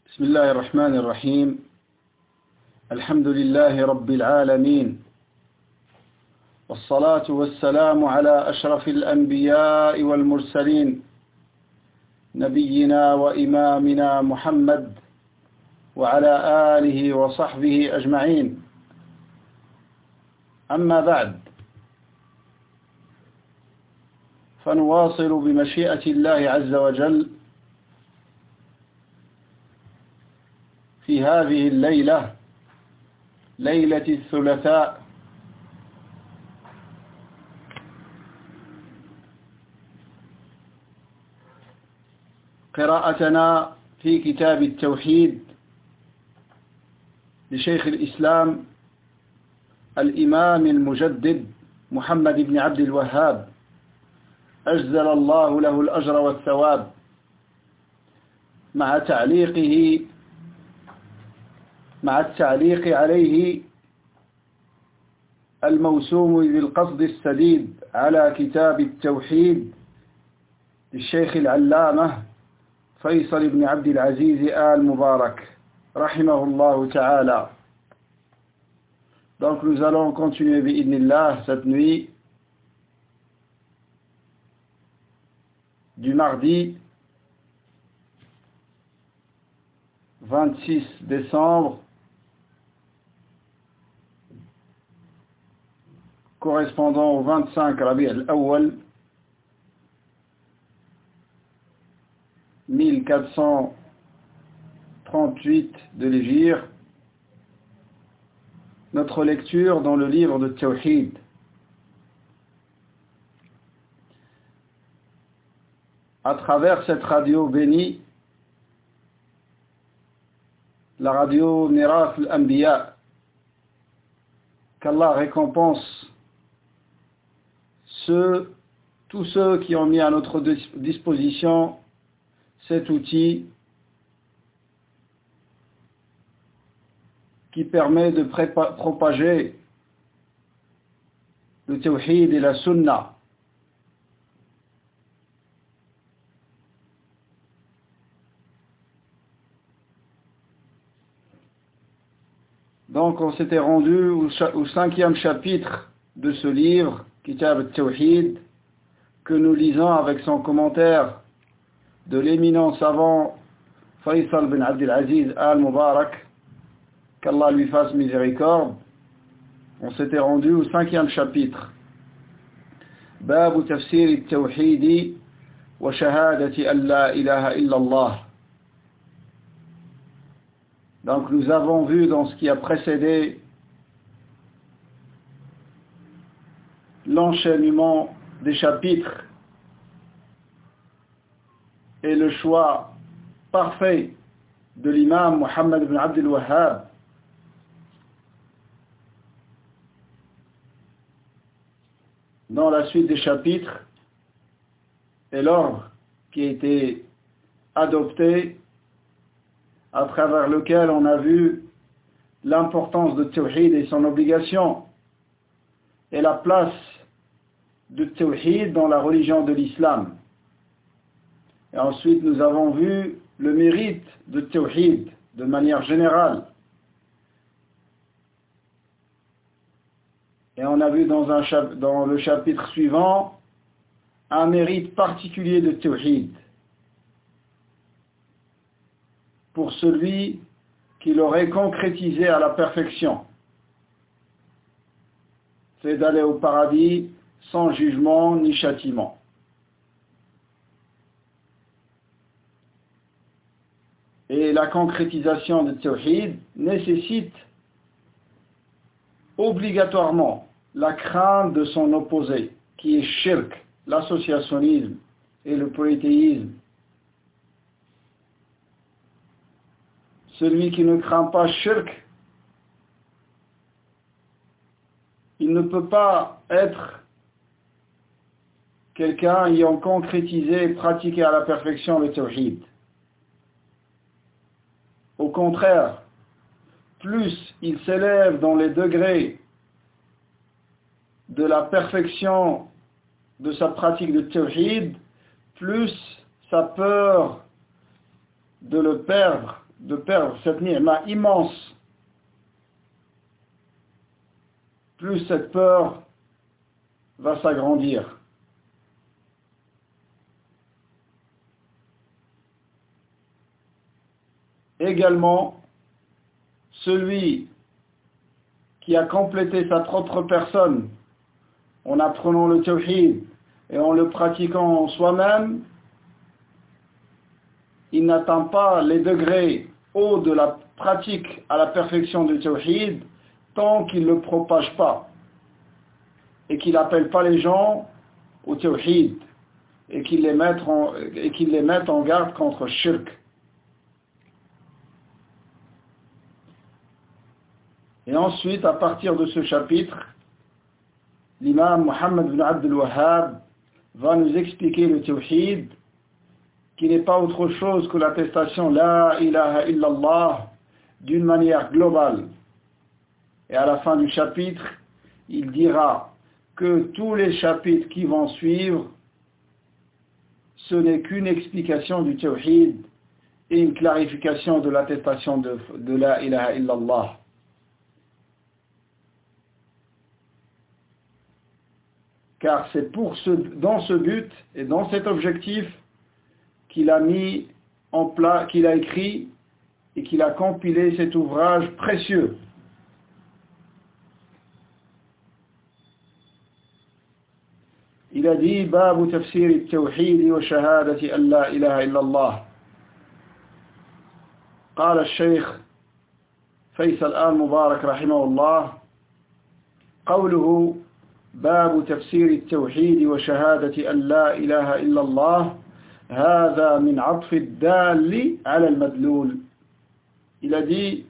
بسم الله الرحمن الرحيم. الحمد لله رب العالمين، والصلاة والسلام على أشرف الأنبياء والمرسلين، نبينا وإمامنا محمد وعلى آله وصحبه أجمعين. أما بعد، فنواصل بمشيئة الله عز وجل في هذه الليلة، ليلة الثلاثاء، قراءتنا في كتاب التوحيد لشيخ الإسلام الإمام المجدد محمد بن عبد الوهاب، أجزل الله له الأجر والثواب، مع التعليق عليه الموسوم بالقصد السديد على كتاب التوحيد للشيخ العلامة فيصل بن عبد العزيز آل مبارك رحمه الله تعالى. Donc nous allons continuer bi'idnillah cette nuit du mardi 26 décembre correspondant au 25 Rabi' al-Awwal 1438 de l'Hégire, notre lecture dans le livre de Tawhid. À travers cette radio bénie, la radio Miraf al-Anbiya, qu'Allah récompense tous ceux qui ont mis à notre disposition cet outil qui permet de propager le tawhid et la sunna. Donc on s'était rendu au 5e chapitre de ce livre, Kitab al-Tawhid, que nous lisons avec son commentaire de l'éminent savant Faisal bin Abdel Aziz Al Mubarak, qu'Allah lui fasse miséricorde. On s'était rendu au 5e chapitre, Bab Tafsir al-Tawhid wa Shahadati an la ilaha illallah. Donc nous avons vu dans ce qui a précédé l'enchaînement des chapitres et le choix parfait de l'imam Muhammad ibn Abdul Wahhab dans la suite des chapitres et l'ordre qui a été adopté, à travers lequel on a vu l'importance de Tawhid et son obligation et la place de Tawhid dans la religion de l'islam. Et ensuite nous avons vu le mérite de Tawhid de manière générale. Et on a vu dans le chapitre suivant un mérite particulier de Tawhid pour celui qui l'aurait concrétisé à la perfection, c'est d'aller au paradis sans jugement ni châtiment. Et la concrétisation de Tawhid nécessite obligatoirement la crainte de son opposé, qui est shirk, l'associationnisme et le polythéisme. Celui qui ne craint pas shirk, il ne peut pas être quelqu'un ayant concrétisé et pratiqué à la perfection le tawhid. Au contraire, plus il s'élève dans les degrés de la perfection de sa pratique de tawhid, plus sa peur de le perdre de perdre cette ni'ma immense, plus cette peur va s'agrandir. Également, celui qui a complété sa propre personne en apprenant le tawhid et en le pratiquant en soi-même, il n'atteint pas les degrés hauts de la pratique à la perfection du tawhid tant qu'il ne le propage pas et qu'il n'appelle pas les gens au tawhid et qu'il les mette en garde contre shirk. Et ensuite, à partir de ce chapitre, l'imam Muhammad ibn Abd al-Wahhab va nous expliquer le tawhid, qui n'est pas autre chose que l'attestation La ilaha illallah d'une manière globale. Et à la fin du chapitre, il dira que tous les chapitres qui vont suivre, ce n'est qu'une explication du tawhid et une clarification de l'attestation de La ilaha illallah. Car c'est dans ce but et dans cet objectif qu'il a qu'il a écrit et qu'il a compilé cet ouvrage précieux. Il a dit Babu tafsir al-tawhid wa shahadati an la ilaha illallah. قال الشيخ فيصل آل مبارك رحمه الله قوله باب تفسير التوحيد وشهادة أن لا إله إلا الله هذا من عطف الدال على المدلول. Il a dit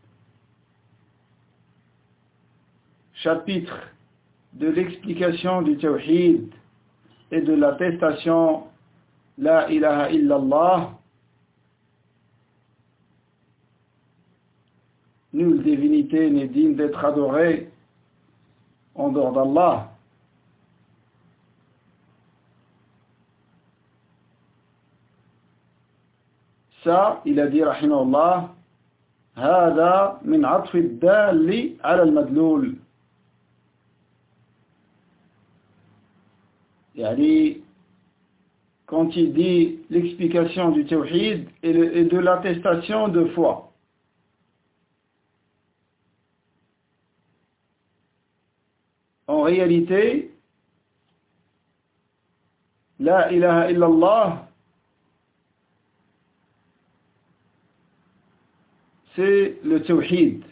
chapitre de l'explication du tawhid et de l'attestation La ilaha illallah. Nulle divinité n'est digne d'être adorée en dehors d'Allah. Ça, il a dit rahimahullah, هذا من عطف الدال على المدلول. يعني, quand il dit l'explication du tawhid et de l'attestation de foi. En réalité, La ilaha illallah, c'est le tawhid.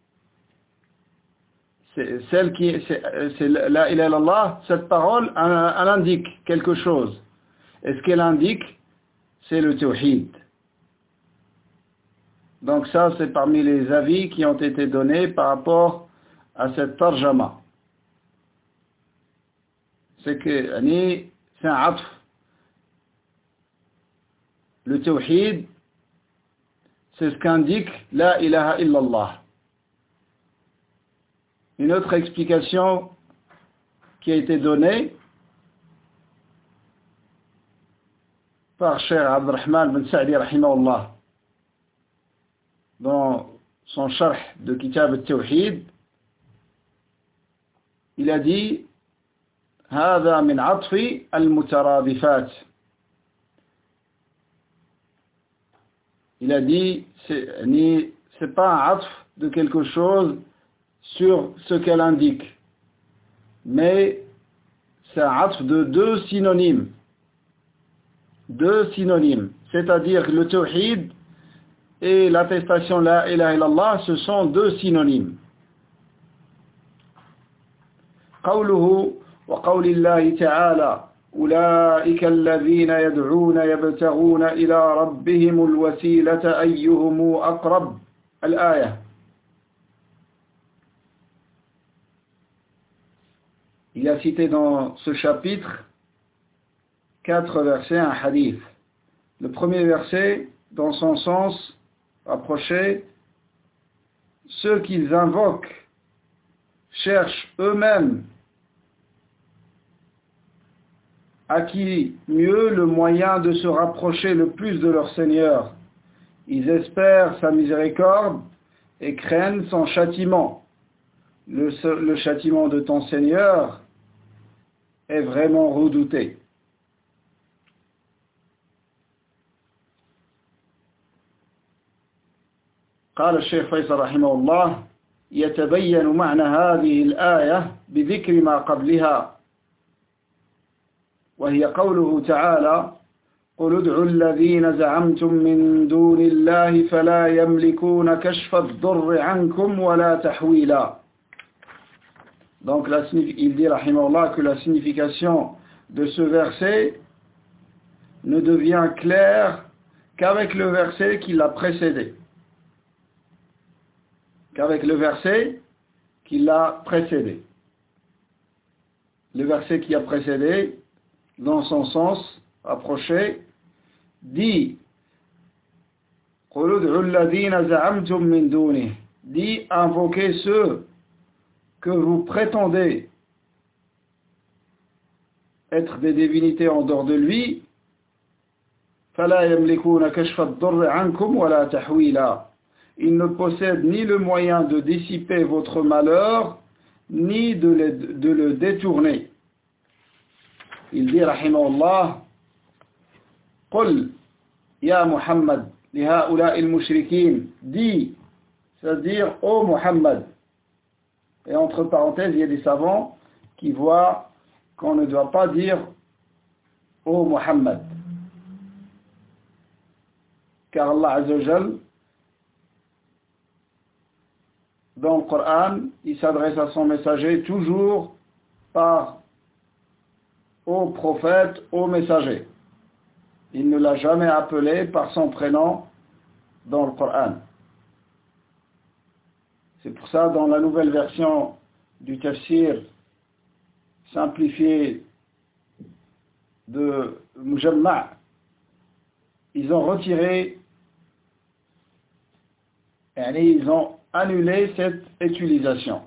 C'est La ilaha illallah, cette parole, elle indique quelque chose. Et ce qu'elle indique, c'est le tawhid. Donc ça, c'est parmi les avis qui ont été donnés par rapport à cette tarjama. C'est un atf. Le tawhid, c'est ce qu'indique La ilaha illallah. Une autre explication qui a été donnée par Cheikh Abdurrahman bin Sa'di rahimahullah dans son sharh de Kitab al-Tawhid, il a dit هذا من عطف المترادفات. Il a dit c'est pas un atf de quelque chose sur ce qu'elle indique, mais c'est un atf de deux synonymes, c'est-à-dire que le tawhid et l'attestation La ilaha illallah, ce sont deux synonymes. قوله وقول الله تعالى أولئك الذين يدعون يبتغون إلى ربهم الوسيلة أيهم أقرب الآية. Il a cité dans ce chapitre 4 versets, un hadith. Le premier verset, dans son sens rapproché, ceux qu'ils invoquent cherchent eux-mêmes à qui mieux le moyen de se rapprocher le plus de leur Seigneur. Ils espèrent sa miséricorde et craignent son châtiment. Le châtiment de ton Seigneur est vraiment redouté. قال الشيخ فيصل رحمه الله يتبين معنى هذه الآية بذكر ما قبلها وهي قوله تعالى قل ادعوا الذين زعمتم من دون الله فلا يملكون كشف الضر عنكم ولا تحويلا. Donc il dit rahimahullah que la signification de ce verset ne devient claire qu'avec le verset qui l'a précédé. Le verset qui a précédé, dans son sens approché, dit dit invoquez ceux que vous prétendez être des divinités en dehors de lui, ils ne possèdent ni le moyen de dissiper votre malheur, ni de le détourner. Il dit, rahimahullah, قل يا محمد لهؤلاء المشركين, dit, c'est-à-dire, ô Muhammad. Et entre parenthèses, il y a des savants qui voient qu'on ne doit pas dire ô Muhammad. Car Allah Azza wa Jal, dans le Coran, il s'adresse à son messager toujours par ô prophète, ô messager. Il ne l'a jamais appelé par son prénom dans le Coran. C'est pour ça, dans la nouvelle version du tafsir simplifié de Mujamma', ils ont retiré, ils ont annulé cette utilisation.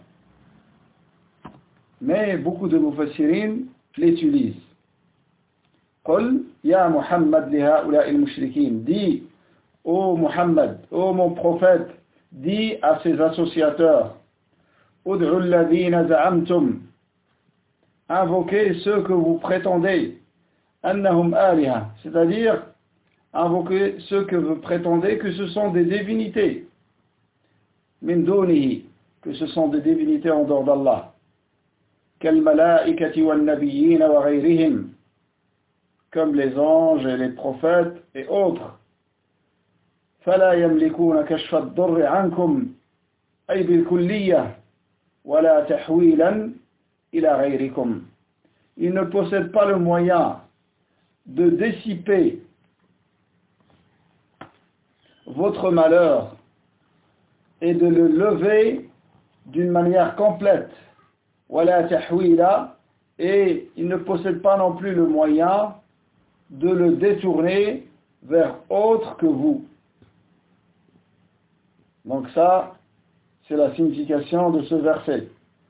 Mais beaucoup de mufassirin l'utilisent. قل يا محمد لهؤلاء المشركين, dis ô Muhammad, ô mon prophète, dis à ses associateurs, ud'u alladhina za'amtum, invoquez ceux que vous prétendez, annahum aliha, c'est-à-dire invoquez ceux que vous prétendez que ce sont des divinités, min dunihi, que ce sont des divinités en dehors d'Allah, kal malaikati wal nabiyyin wa ghayrihim, comme les anges et les prophètes et autres. فلا يملكون كشف الضر عنكم أي بالكلية ولا تحويلا إلى غيركم. Ils ne possèdent pas le moyen de dissiper votre malheur et de le lever d'une manière complète. ولا تحويلا, et ils ne possèdent pas non plus le moyen de le détourner vers autre que vous. Donc ça, c'est la signification de ce verset.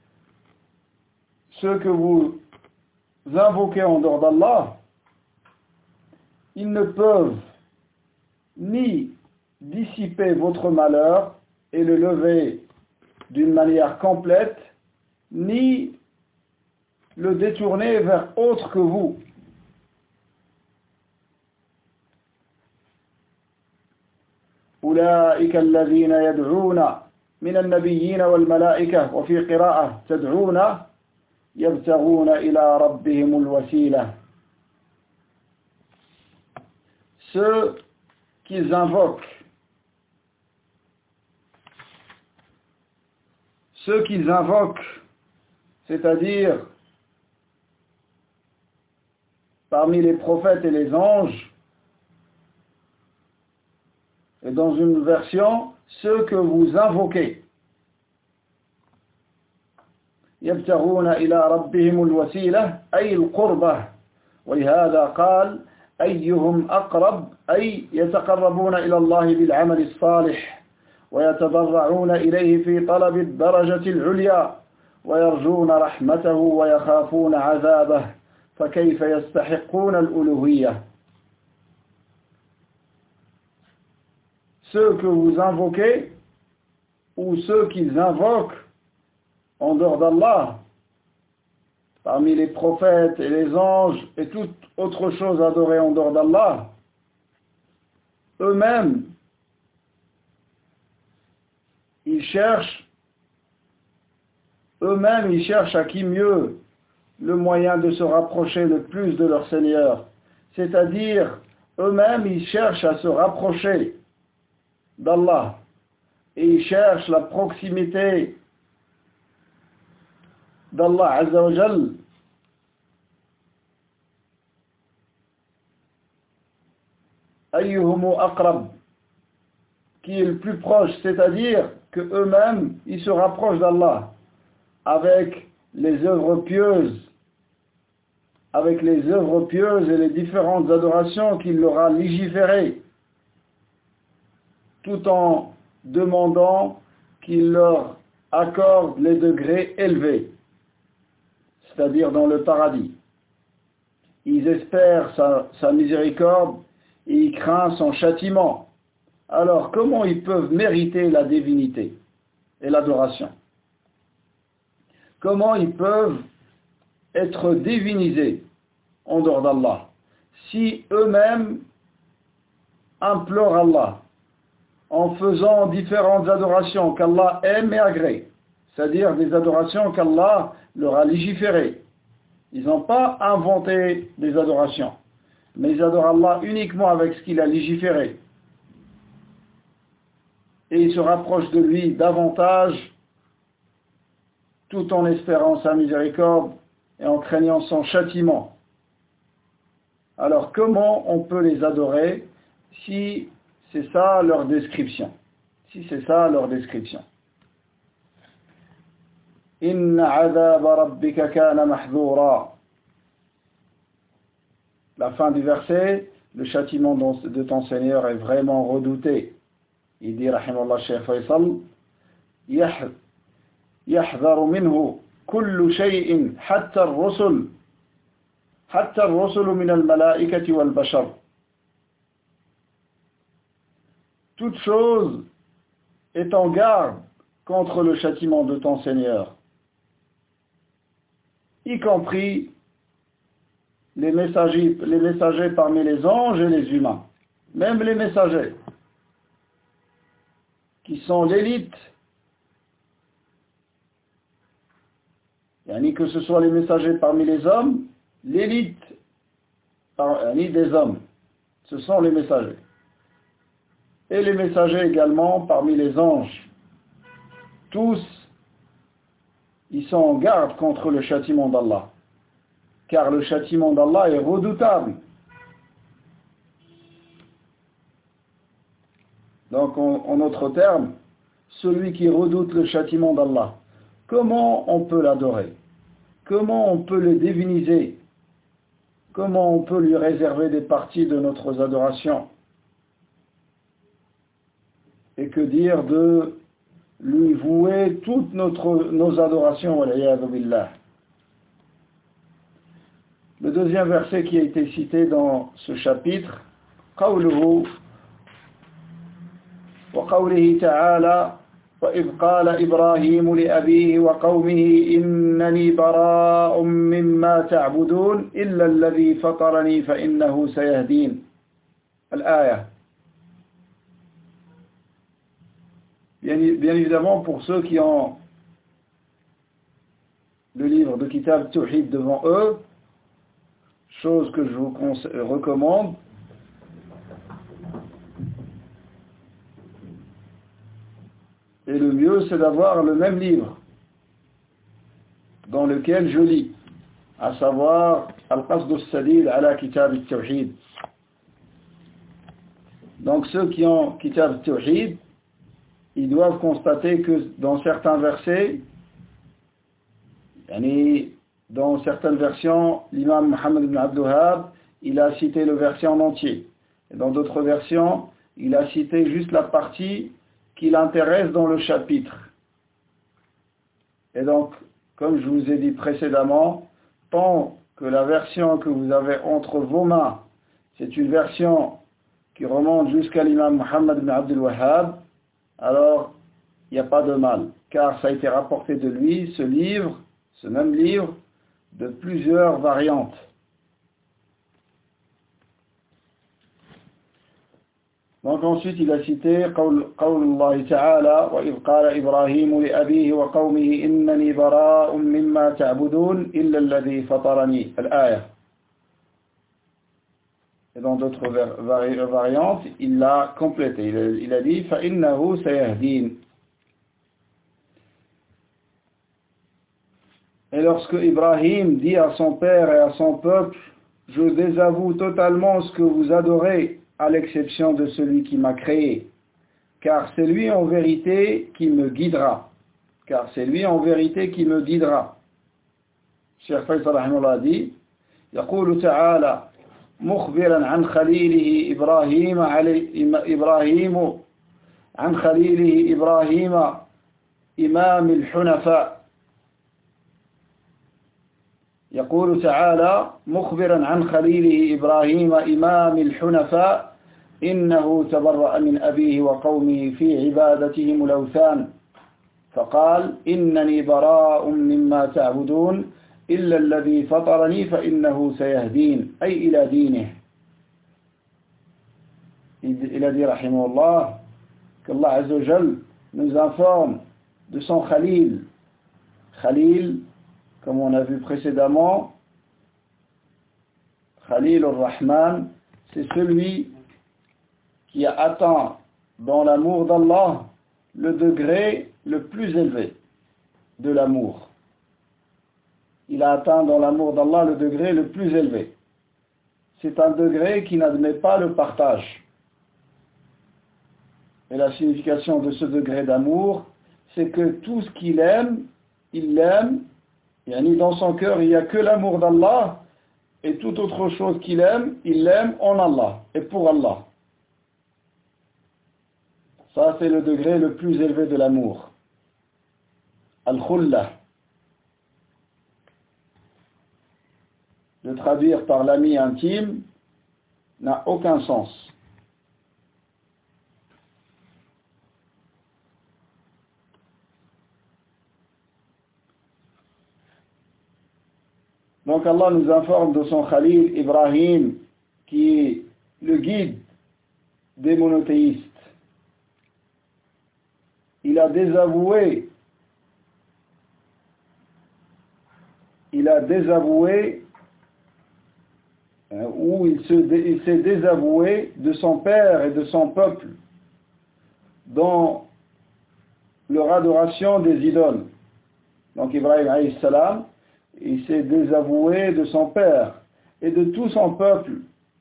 Ceux que vous invoquez en dehors d'Allah, ils ne peuvent ni dissiper votre malheur et le lever d'une manière complète, ni le détourner vers autre que vous. أولئك الذين يدعون من النبيين والملائكة وفي قراءة تدعون يبتغون إلى ربهم الوسيلة. Ceux qu'ils invoquent, c'est-à-dire parmi les prophètes et les anges, et dans une version, ceux que vous invoquez. يبتغون إلى ربهم الوسيلة أي القربة, ولهذا قال أيهم أقرب, أي يتقربون إلى الله بالعمل الصالح ويتضرعون إليه في طلب الدرجة العليا ويرجون رحمته ويخافون عذابه فكيف يستحقون الألوهية. ceux que vous invoquez ou ceux qu'ils invoquent en dehors d'Allah, parmi les prophètes et les anges et toute autre chose adorée en dehors d'Allah, eux-mêmes, ils cherchent à qui mieux le moyen de se rapprocher le plus de leur Seigneur. C'est-à-dire, eux-mêmes, ils cherchent à se rapprocher d'Allah et ils cherchent la proximité d'Allah Azza wa Jal. Ayyuhumu aqrab, qui est le plus proche, c'est-à-dire que eux-mêmes, ils se rapprochent d'Allah avec les œuvres pieuses, et les différentes adorations qu'il leur a légiférées, tout en demandant qu'il leur accorde les degrés élevés, c'est-à-dire dans le paradis. Ils espèrent sa miséricorde et ils craignent son châtiment. Alors, comment ils peuvent mériter la divinité et l'adoration? Comment ils peuvent être divinisés en dehors d'Allah si eux-mêmes implorent Allah en faisant différentes adorations qu'Allah aime et agrée, c'est-à-dire des adorations qu'Allah leur a légiférées. Ils n'ont pas inventé des adorations, mais ils adorent Allah uniquement avec ce qu'il a légiféré. Et ils se rapprochent de lui davantage tout en espérant sa miséricorde et en craignant son châtiment. Alors comment on peut les adorer si c'est ça leur description? Inna adhaba rabbika kana mahdhura. La fin du verset, le châtiment de ton Seigneur est vraiment redouté. Il dit, rahimallah Cheikh Faisal, يحذر منه كل شيء حتى الرسل من الملائكة والبشر. Toute chose est en garde contre le châtiment de ton Seigneur, y compris les messagers parmi les anges et les humains, même les messagers qui sont l'élite, que ce soit les messagers parmi les hommes, l'élite des hommes, ce sont les messagers. Et les messagers également parmi les anges. Tous, ils sont en garde contre le châtiment d'Allah. Car le châtiment d'Allah est redoutable. Donc, en d'autres termes, celui qui redoute le châtiment d'Allah, comment on peut l'adorer? Comment on peut le diviniser? Comment on peut lui réserver des parties de notre adoration? Et que dire de lui vouer toutes nos adorations, wal'iyadhu billah. Le deuxième verset qui a été cité dans ce chapitre, قوله وقوله تعالى وإذ قال إبراهيم لأبيه وقومه إنني براء مما تعبدون إلا الذي فطرني فإنه سيهدين. الآية. Bien évidemment, pour ceux qui ont le livre de Kitab Tawhid devant eux, chose que je vous recommande, et le mieux c'est d'avoir le même livre dans lequel je lis, à savoir Al-Qasd al-Sadid ala Kitab al-Tawhid. Donc ceux qui ont Kitab al-Tawhid, ils doivent constater que dans certains versets, dans certaines versions, l'imam Muhammad ibn Abdul Wahhab, il a cité le verset en entier. Et dans d'autres versions, il a cité juste la partie qui l'intéresse dans le chapitre. Et donc, comme je vous ai dit précédemment, tant que la version que vous avez entre vos mains, c'est une version qui remonte jusqu'à l'imam Muhammad ibn Abdul Wahhab, alors il n'y a pas de mal, car ça a été rapporté de lui, ce livre, ce même livre, de plusieurs variantes. Donc ensuite il a cité قول الله تعالى وإذ قال إبراهيم لأبيه وقومه إنني براء مما تعبدون إلا الذي فطرني الآية. Et dans d'autres variantes, il l'a complété. Il a dit فإنه سيهدين. Et lorsque Ibrahim dit à son père et à son peuple, je désavoue totalement ce que vous adorez, à l'exception de celui qui m'a créé, car c'est lui en vérité qui me guidera. Car c'est lui en vérité qui me guidera. Cheikh Faisal rahimahullah dit, يقول تعالى مخبرا عن خليله إبراهيم إمام الحنفاء. يقول تعالى مخبرا عن خليله إبراهيم إمام الحنفاء إنه تبرأ من أبيه وقومه في عبادتهم الأوثان فقال إنني براء مما تعبدون إلا الذي فطرني فإنه سيهدين أي إلى دينه. Il a dit رحمه الله qu'Allah Azza wa Jal nous informe de son Khalil. Khalil, comme on a vu précédemment, Khalil ar-Rahman, c'est celui qui a atteint dans l'amour d'Allah le degré le plus élevé de l'amour. Il a atteint dans l'amour d'Allah le degré le plus élevé. C'est un degré qui n'admet pas le partage. Et la signification de ce degré d'amour, c'est que tout ce qu'il aime, il l'aime. Dans son cœur, il n'y a que l'amour d'Allah, et toute autre chose qu'il aime, il l'aime en Allah, et pour Allah. Ça, c'est le degré le plus élevé de l'amour. Al-Khullah. Le traduire par l'ami intime n'a aucun sens. Donc Allah nous informe de son Khalil Ibrahim, qui est le guide des monothéistes. Il a désavoué ou il s'est désavoué de son père et de son peuple dans leur adoration des idoles. Donc Ibrahim alayhi salam, il s'est désavoué de son père et de tout son peuple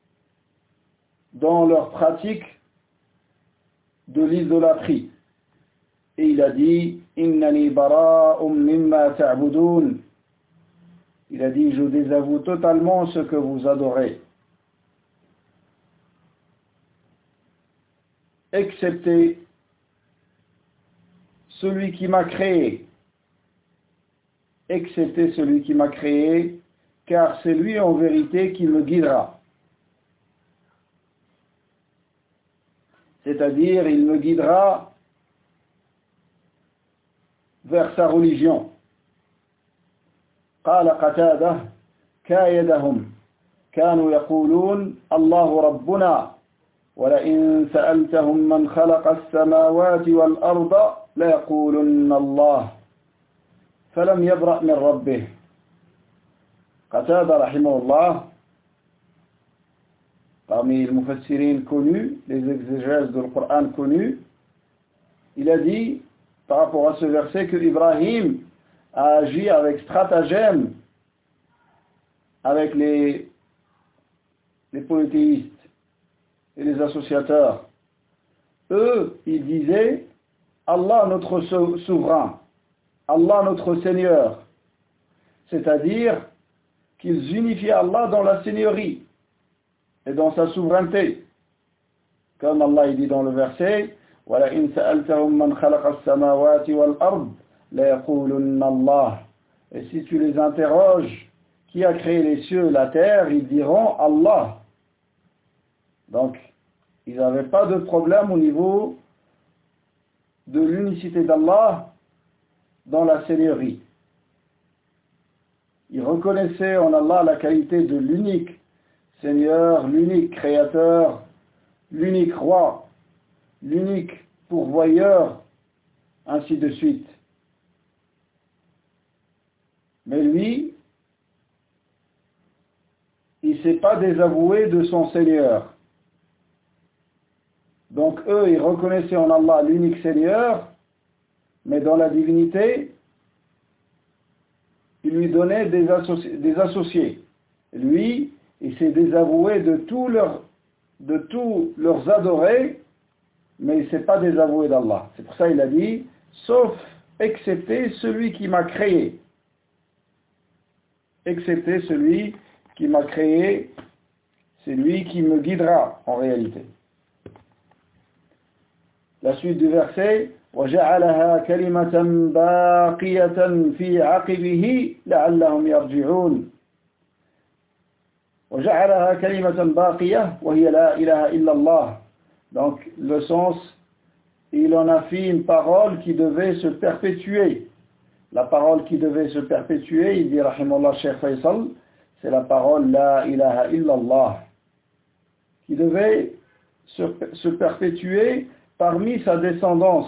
dans leur pratique de l'idolâtrie. Et il a dit Innani bara'um mimma ta'budun. Il a dit je désavoue totalement ce que vous adorez, excepté celui qui m'a créé. Excepté celui qui m'a créé, car c'est lui en vérité qui me guidera. C'est-à-dire, il me guidera vers sa religion. قال قتادة كايدهم كانوا يقولون الله ربنا ولئن سألتهم من خلق السماوات والأرض ليقولن الله فلم يبرأ من ربه. Qatada rahimahullah, parmi les mufassirin connus, les exégèses du Coran connus, il a dit par rapport à ce verset que Ibrahim a agi avec stratagème avec les polythéistes et les associateurs. Eux, ils disaient Allah notre souverain, Allah notre Seigneur, c'est-à-dire qu'ils unifiaient Allah dans la seigneurie et dans sa souveraineté. Comme Allah il dit dans le verset وَلَئِنْ سَأَلْتَهُمْ مَنْ خَلَقَ السَّمَاوَاتِ وَالْأَرْضِ لَيَقُولُنَّ اللَّهِ. Et si tu les interroges, qui a créé les cieux et la terre, ils diront Allah. Donc, Ils n'avaient pas de problème au niveau de l'unicité d'Allah dans la seigneurie. Ils reconnaissaient en Allah la qualité de l'unique Seigneur, l'unique Créateur, l'unique Roi, l'unique Pourvoyeur, ainsi de suite. Mais lui, il ne s'est pas désavoué de son Seigneur. Donc eux, ils reconnaissaient en Allah l'unique Seigneur, mais dans la divinité, ils lui donnaient des associés. Lui, il s'est désavoué de tous leurs adorés, mais il ne s'est pas désavoué d'Allah. C'est pour ça qu'il a dit, sauf excepté celui qui m'a créé. Excepté celui qui m'a créé, c'est lui qui me guidera en réalité. La suite du verset, وَجَعَلَهَا كَلِمَةً بَاقِيَةً فِي عَقِبِهِ لَعَلَّهُمْ يَرْجِعُونَ وَجَعَلَهَا كَلِمَةً بَاقِيَةً وَهِيَ لَا إِلَهَ إِلَّا اللَّهِ. Donc le sens, il en a fait une parole qui devait se perpétuer. La parole qui devait se perpétuer, il dit rahimallah Cheikh Faisal, c'est la parole La ilaha illallah, qui devait se perpétuer parmi sa descendance.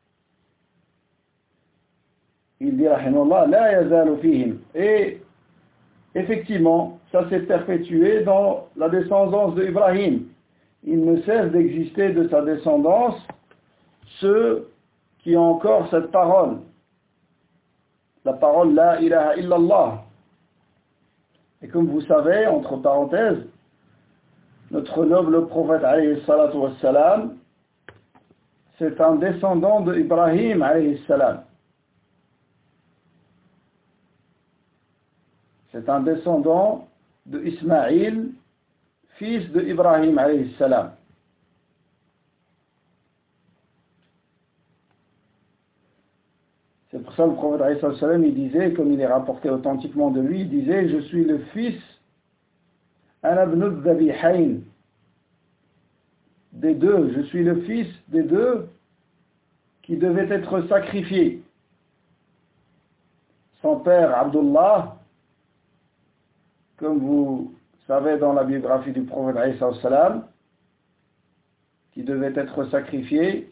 Il dit rahimallah La yazalu fihim. Et effectivement, ça s'est perpétué dans la descendance d'Ibrahim. Il ne cesse d'exister de sa descendance ceux qui ont encore cette parole. La parole La ilaha illallah. Et comme vous savez, entre parenthèses, notre noble prophète alayhi salatu wassalam, c'est un descendant d'Ibrahim alayhi salam. C'est un descendant d'Ismaïl, fils d'Ibrahim alayhi salam. C'est pour ça que le prophète alayhi salam, il disait, comme il est rapporté authentiquement de lui, il disait, je suis le fils des deux, je suis le fils des deux qui devaient être sacrifiés. Son père Abdullah, comme vous savez dans la biographie du prophète alayhi salam, qui devait être sacrifié,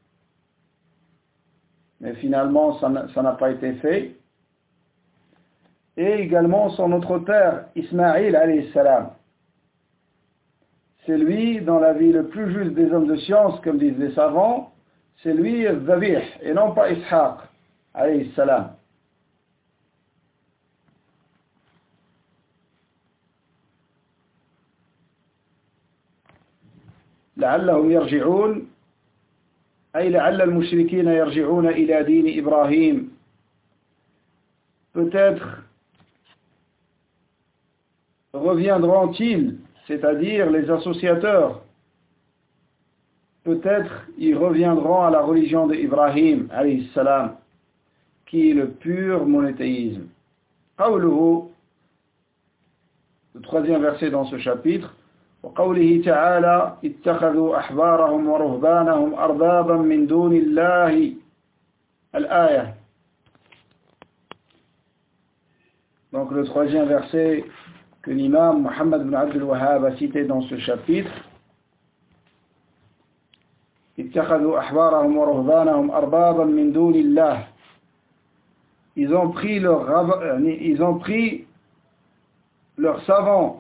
mais finalement ça n'a pas été fait. Et également son autre père, Ismaïl alayhi salam. C'est lui, dans la vie le plus juste des hommes de science, comme disent les savants, c'est lui Zabih, et non pas Ishaq alayhi salam. لعلهم يرجعون أي لعل المشركين يرجعون إلى دين إبراهيم. Peut-être reviendront-ils, c'est-à-dire les associateurs, peut-être ils reviendront à la religion d'Ibrahim alayhi salam, qui est le pur monothéisme. قوله, le troisième verset dans ce chapitre, وقوله تعالى اتخذوا أحبارهم ورهبانهم أربابا من دون الله الآية. Donc le troisième verset que l'imam Muhammad ibn Abdul Wahhab a cité dans ce chapitre, اتخذوا أحبارهم ورهبانهم أربابا من دون الله. Ils ont pris leurs savants,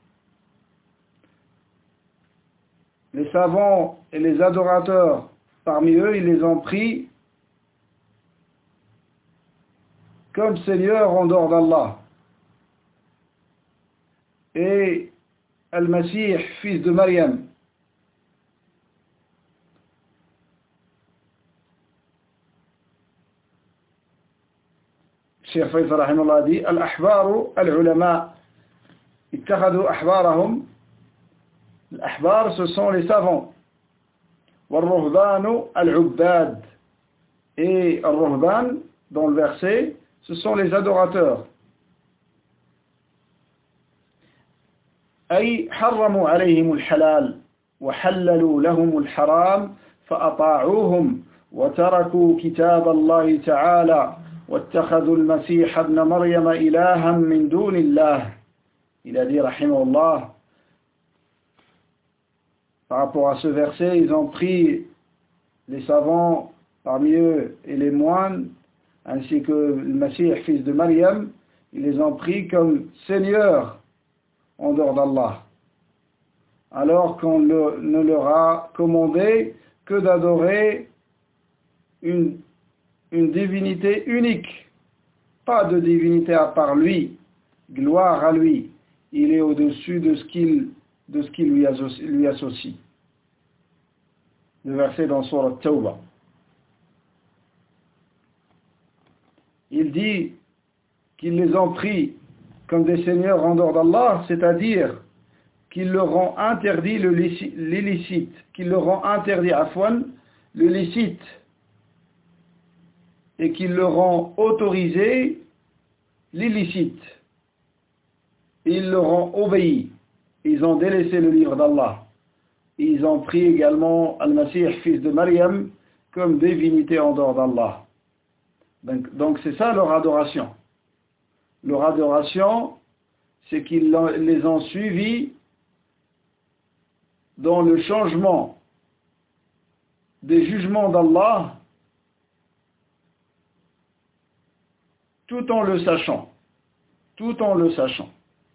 les savants et les adorateurs parmi eux, ils les ont pris comme seigneurs en dehors d'Allah. Et Al-Masih, fils de Maryam, Cheikh Faisal rahimahullah dit Al-Ahbaru al-Ulama ittakhadhu ahbarahum. L'ahbar, ce sont les savants. Wal-Ruhbanu al-Ubbad. Et al-Ruhban, dans le verset, ce sont les adorateurs. Ay harramu alayhim al-halal وحللوا لهم الحرام فأطاعوهم وتركوا كتاب الله تعالى واتخذوا المسيح ابن مريم إلها من دون الله. Il a dit, rahimahullah, par rapport à ce verset, ils ont pris les savants parmi eux et les moines, ainsi que le Messie, fils de Maryam, ils les ont pris comme seigneurs en dehors d'Allah, alors qu'on ne leur a commandé que d'adorer une divinité unique, pas de divinité à part lui, gloire à lui, il est au-dessus de ce qu'il lui associe. Le verset dans Sourate Tawbah. Il dit qu'ils les ont pris comme des seigneurs en dehors d'Allah, c'est-à-dire qu'ils leur ont interdit l'illicite, qu'ils leur ont interdit le licite, et qu'ils leur ont autorisé l'illicite. Ils leur ont obéi. Ils ont délaissé le livre d'Allah. Ils ont pris également Al-Masih, fils de Maryam, comme divinité en dehors d'Allah. Donc c'est ça leur adoration. Leur adoration, c'est qu'ils les ont suivis dans le changement des jugements d'Allah, tout en le sachant. Tout en le sachant.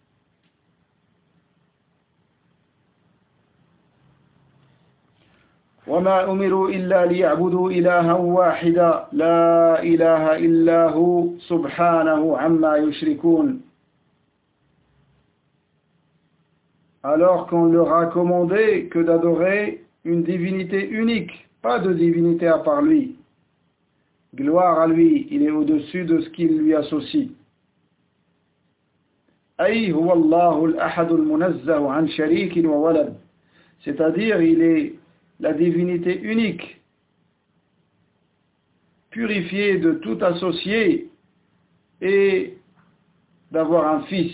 وما أمروا إلا ليعبدوا إلها واحدا لا إله إلا هو سبحانه عما يشركون. Alors qu'on leur a commandé que d'adorer une divinité unique, pas de divinité à part lui. Gloire à lui, il est au-dessus de ce qu'il lui associe. أي هو الله الأحد المنزه عن شريك وولد. C'est-à-dire, il est la divinité unique, purifiée de tout associé et d'avoir un fils.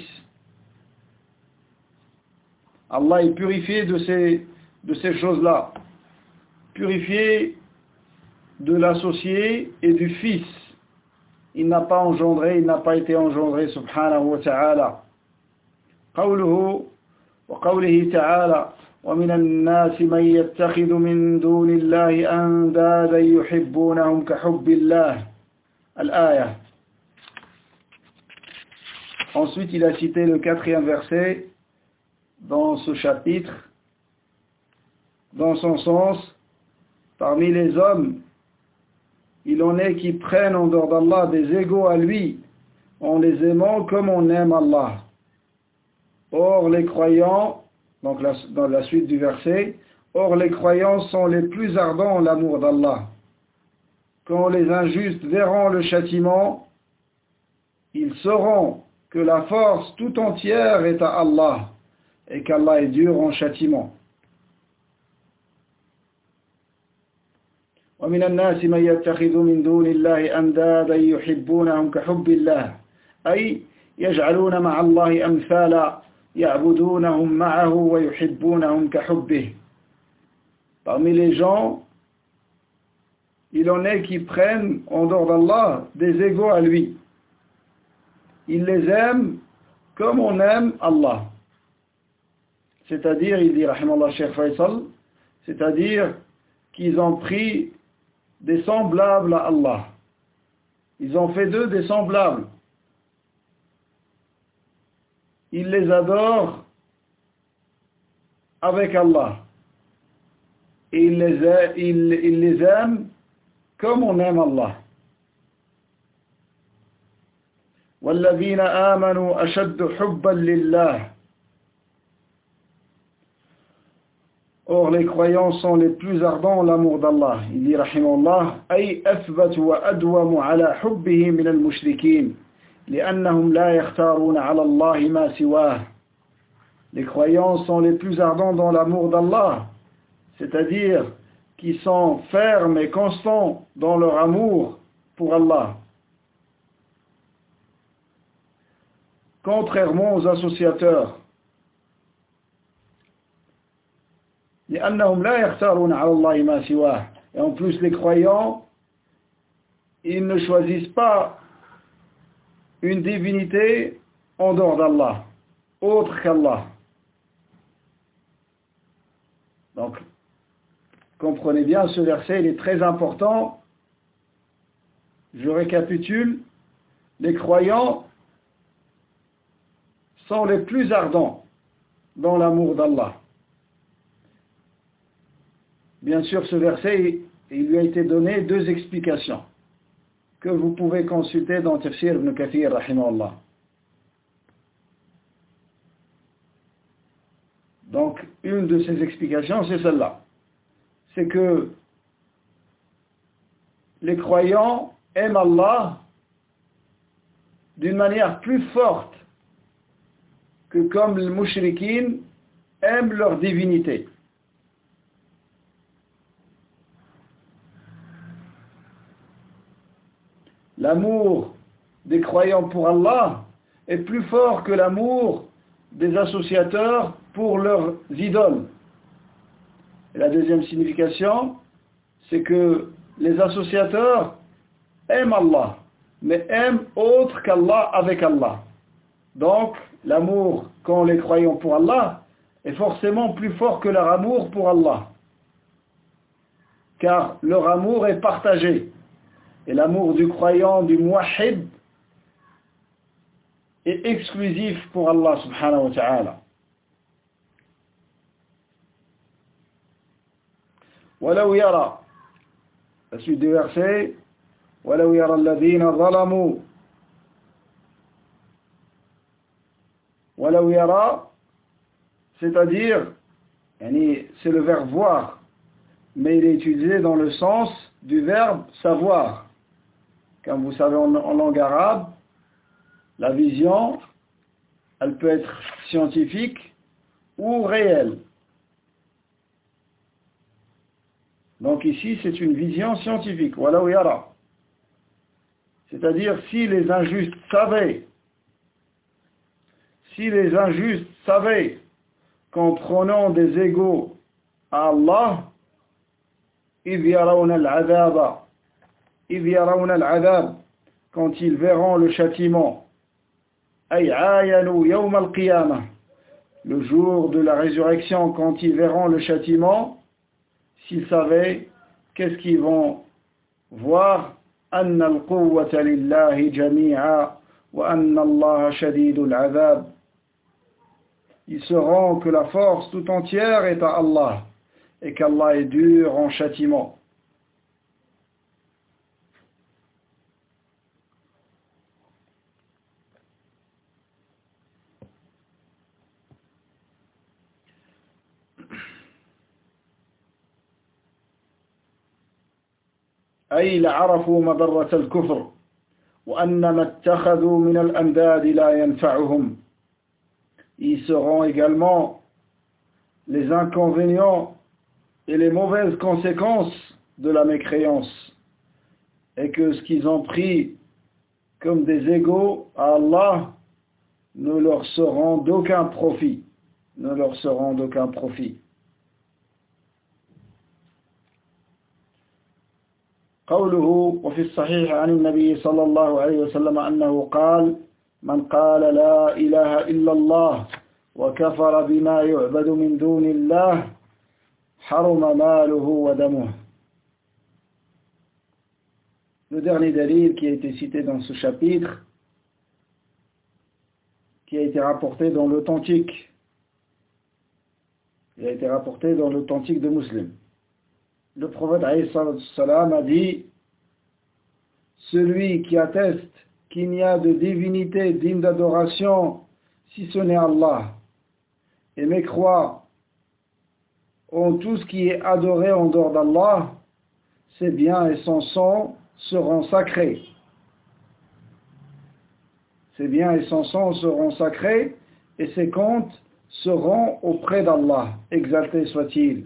Allah est purifié de ces choses-là, purifié de l'associé et du fils. Il n'a pas engendré, il n'a pas été engendré, subhanahu wa ta'ala. قوله وقوله تعالى ومن الناس من يتخذ من دون الله أندادا يحبونهم كحب الله. الآية. Ensuite, il a cité le 4e verset dans ce chapitre, dans son sens, parmi les hommes, il en est qui prennent en dehors d'Allah des égaux à lui, en les aimant comme on aime Allah. Or, les croyants, donc dans la suite du verset, or les croyants sont les plus ardents en l'amour d'Allah. Quand les injustes verront le châtiment, ils sauront que la force tout entière est à Allah et qu'Allah est dur en châtiment. ومن الناس من يتخذ من دون الله أندادا يحبونهم كحب الله أي يجعلون مع الله أمثالا يعبدونهم معه ويحبونهم كحبه. Parmi les gens, il en est qui prennent en dehors d'Allah des égaux à lui. Ils les aiment comme on aime Allah. C'est-à-dire, il dit, rahimallah Cheikh Faisal, c'est-à-dire qu'ils ont pris des semblables à Allah. Ils ont fait d'eux des semblables. Ils les adorent avec Allah. Et ils les aiment comme on aime Allah. وَالَّذِينَ آمَنُوا أَشَدُّ حُبًّا لِلَّهِ. Or, les croyants sont les plus ardents en l'amour d'Allah. Il dit, rahimahullah, أي أثبت وأدوم على حبه من المشركين لأنهم لا يختارون على الله ما سواه. Les croyants sont les plus ardents dans l'amour d'Allah, c'est-à-dire qui sont fermes et constants dans leur amour pour Allah. Contrairement aux associateurs, لأنهم لا يختارون على الله ما سواه. Et en plus, les croyants, ils ne choisissent pas une divinité en dehors d'Allah, autre qu'Allah. Donc, comprenez bien, ce verset, il est très important. Je récapitule. Les croyants sont les plus ardents dans l'amour d'Allah. Bien sûr, ce verset, il lui a été donné deux explications que vous pouvez consulter dans Tafsir Ibn Kathir, rahimahullah. Donc, une de ces explications, c'est celle-là. C'est que les croyants aiment Allah d'une manière plus forte que comme les mouchriquines aiment leur divinité. L'amour des croyants pour Allah est plus fort que l'amour des associateurs pour leurs idoles. Et la deuxième signification, c'est que les associateurs aiment Allah, mais aiment autre qu'Allah avec Allah. Donc, l'amour qu'ont les croyants pour Allah est forcément plus fort que leur amour pour Allah. Car leur amour est partagé. Et l'amour du croyant, du muwahhid, est exclusif pour Allah subhanahu wa ta'ala. ولو يرى, la suite du verset, ولو يرى الذين ظلموا, ولو يرى, c'est-à-dire, c'est le verbe voir, mais il est utilisé dans le sens du verbe savoir. Comme vous savez en langue arabe, la vision, elle peut être scientifique ou réelle. Donc ici, c'est une vision scientifique. Walaw yara. C'est-à-dire, si les injustes savaient qu'en prenant des égaux à Allah, إذ يرون العذاب, quand ils verront le châtiment, أي عاينوا يوم القيامة, le jour de la résurrection, quand ils verront le châtiment, s'ils savaient, qu'est-ce qu'ils vont voir? أن القوة لله جميعا وأن الله شديد العذاب. Ils sauront que la force tout entière est à Allah et qu'Allah est dur en châtiment. أي لعرفوا مضرة الكفر وأن ما اتخذوا من الأنداد لا ينفعهم. Ils sauront également les inconvénients et les mauvaises conséquences de la mécréance, et que ce qu'ils ont pris comme des égaux à Allah ne leur seront d'aucun profit. قوله وفي الصحيح عن النبي صلى الله عليه وسلم أنه قال من قال لا إله إلا الله وكفر بما يعبد من دون الله حرم ماله ودمه. Le dernier dalil qui a été cité dans ce chapitre, qui a été rapporté dans l'authentique, de Muslim. Le prophète alayhi salam a dit: celui qui atteste qu'il n'y a de divinité digne d'adoration si ce n'est Allah, et mécroit en tout ce qui est adoré en dehors d'Allah, ses biens et son sang seront sacrés. Et ses comptes seront auprès d'Allah, exalté soit-il.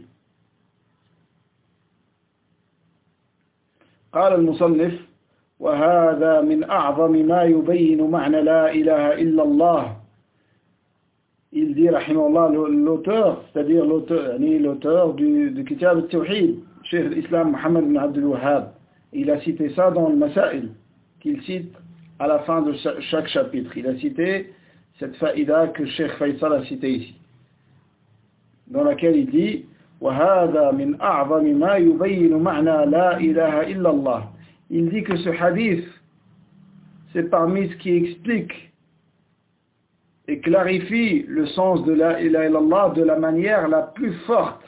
قال المصنف وهذا من أعظم ما يبين معنى لا إله إلا الله. il dit, rahimahullah, l'auteur, c'est-à-dire l'auteur du Kitab al-Tawhid, Cheikh l'Islam Mohammed ibn Abdul Wahhab, il a cité ça dans le Masail, qu'il cite à la fin de chaque chapitre. Il a cité cette faïda que Cheikh Faisal a cité ici, dans laquelle il dit وَهَذَا مِنْ أَعْظَمِ مَا يُبَيِّنُ مَعْنَى لَا إِلَهَ إِلَّا اللَّهِ. Il dit que ce hadith, c'est parmi ce qui explique et clarifie le sens de la ilaha illallah de la manière la plus forte.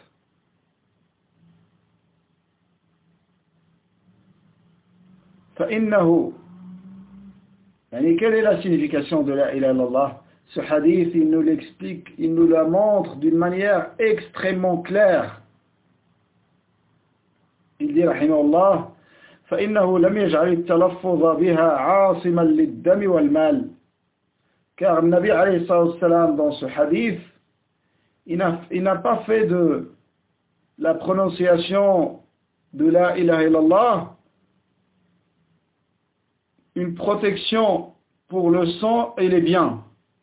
فإنه, quelle est la signification de la ilaha illallah? Ce hadith, il nous l'explique, il nous la montre d'une manière extrêmement claire. Il dit, rahimahullah, فإنه لم يجعل التلفظ بها عاصما للدم والمال. Car le Nabi alayhi salam, dans ce hadith, il n'a pas fait de la prononciation de la ilaha illallah une protection pour le sang et les biens.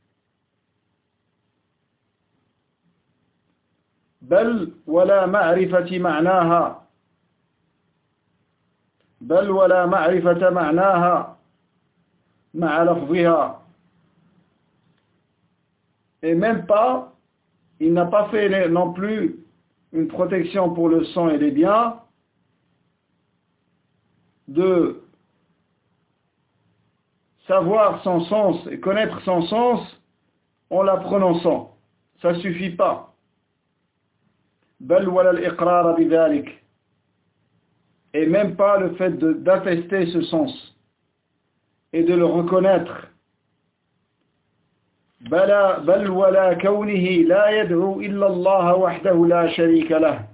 بل ولا معرفة معناها مع لفظها. Et même pas, il n'a pas fait non plus une protection pour le sang et les biens de savoir son sens et connaître son sens en la prononçant. Ça suffit pas. بل ولا الإقرار بذلك. Et même pas le fait d'attester ce sens et de le reconnaître. بل ولا كونه لا يدعو إلا الله وحده لا شريك له.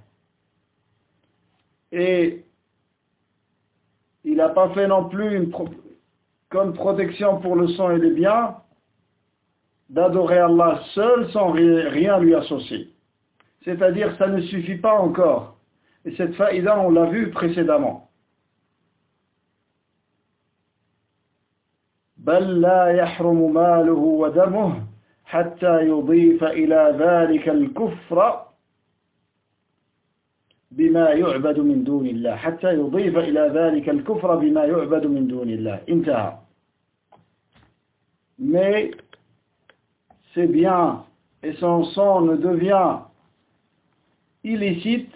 Et il n'a pas fait non plus comme protection pour le sang et les biens d'adorer Allah seul sans rien lui associer. C'est-à-dire, ça ne suffit pas encore. Et cette faïda, on l'a vu précédemment. بل لا يحرم ماله ودمه حتى يضيف إلى ذلك الكفر بما يعبد من دون الله. حتى يضيف إلى ذلك الكفر بما يعبد من دون الله. انتهى. Mais c'est bien, et son sang ne devient illicite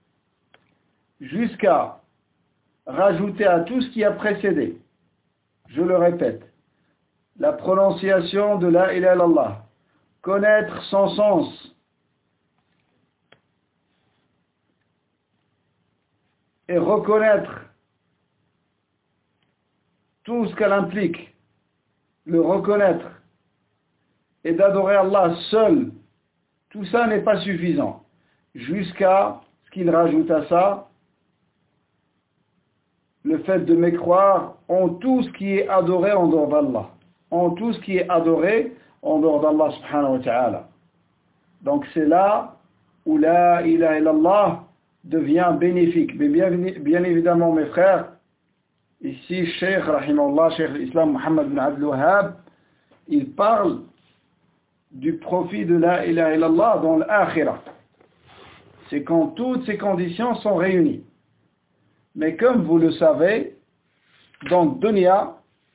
jusqu'à rajouter à tout ce qui a précédé. Je le répète, la prononciation de la ilaha illallah, connaître son sens et reconnaître tout ce qu'elle implique, le reconnaître et d'adorer Allah seul, tout ça n'est pas suffisant, jusqu'à ce qu'il rajoute à ça le fait de mécroire en tout ce qui est adoré en dehors d'Allah, en tout ce qui est adoré en dehors d'Allah subhanahu wa ta'ala. Donc c'est là où la ilaha illallah devient bénéfique. Mais bien évidemment mes frères, ici Cheikh rahimahullah, Cheikh l'Islam Mohammed ibn Abdul Wahhab, il parle du profit de la ilaha illallah dans l'akhirah. C'est quand toutes ces conditions sont réunies. Mais comme vous le savez, dans dunya,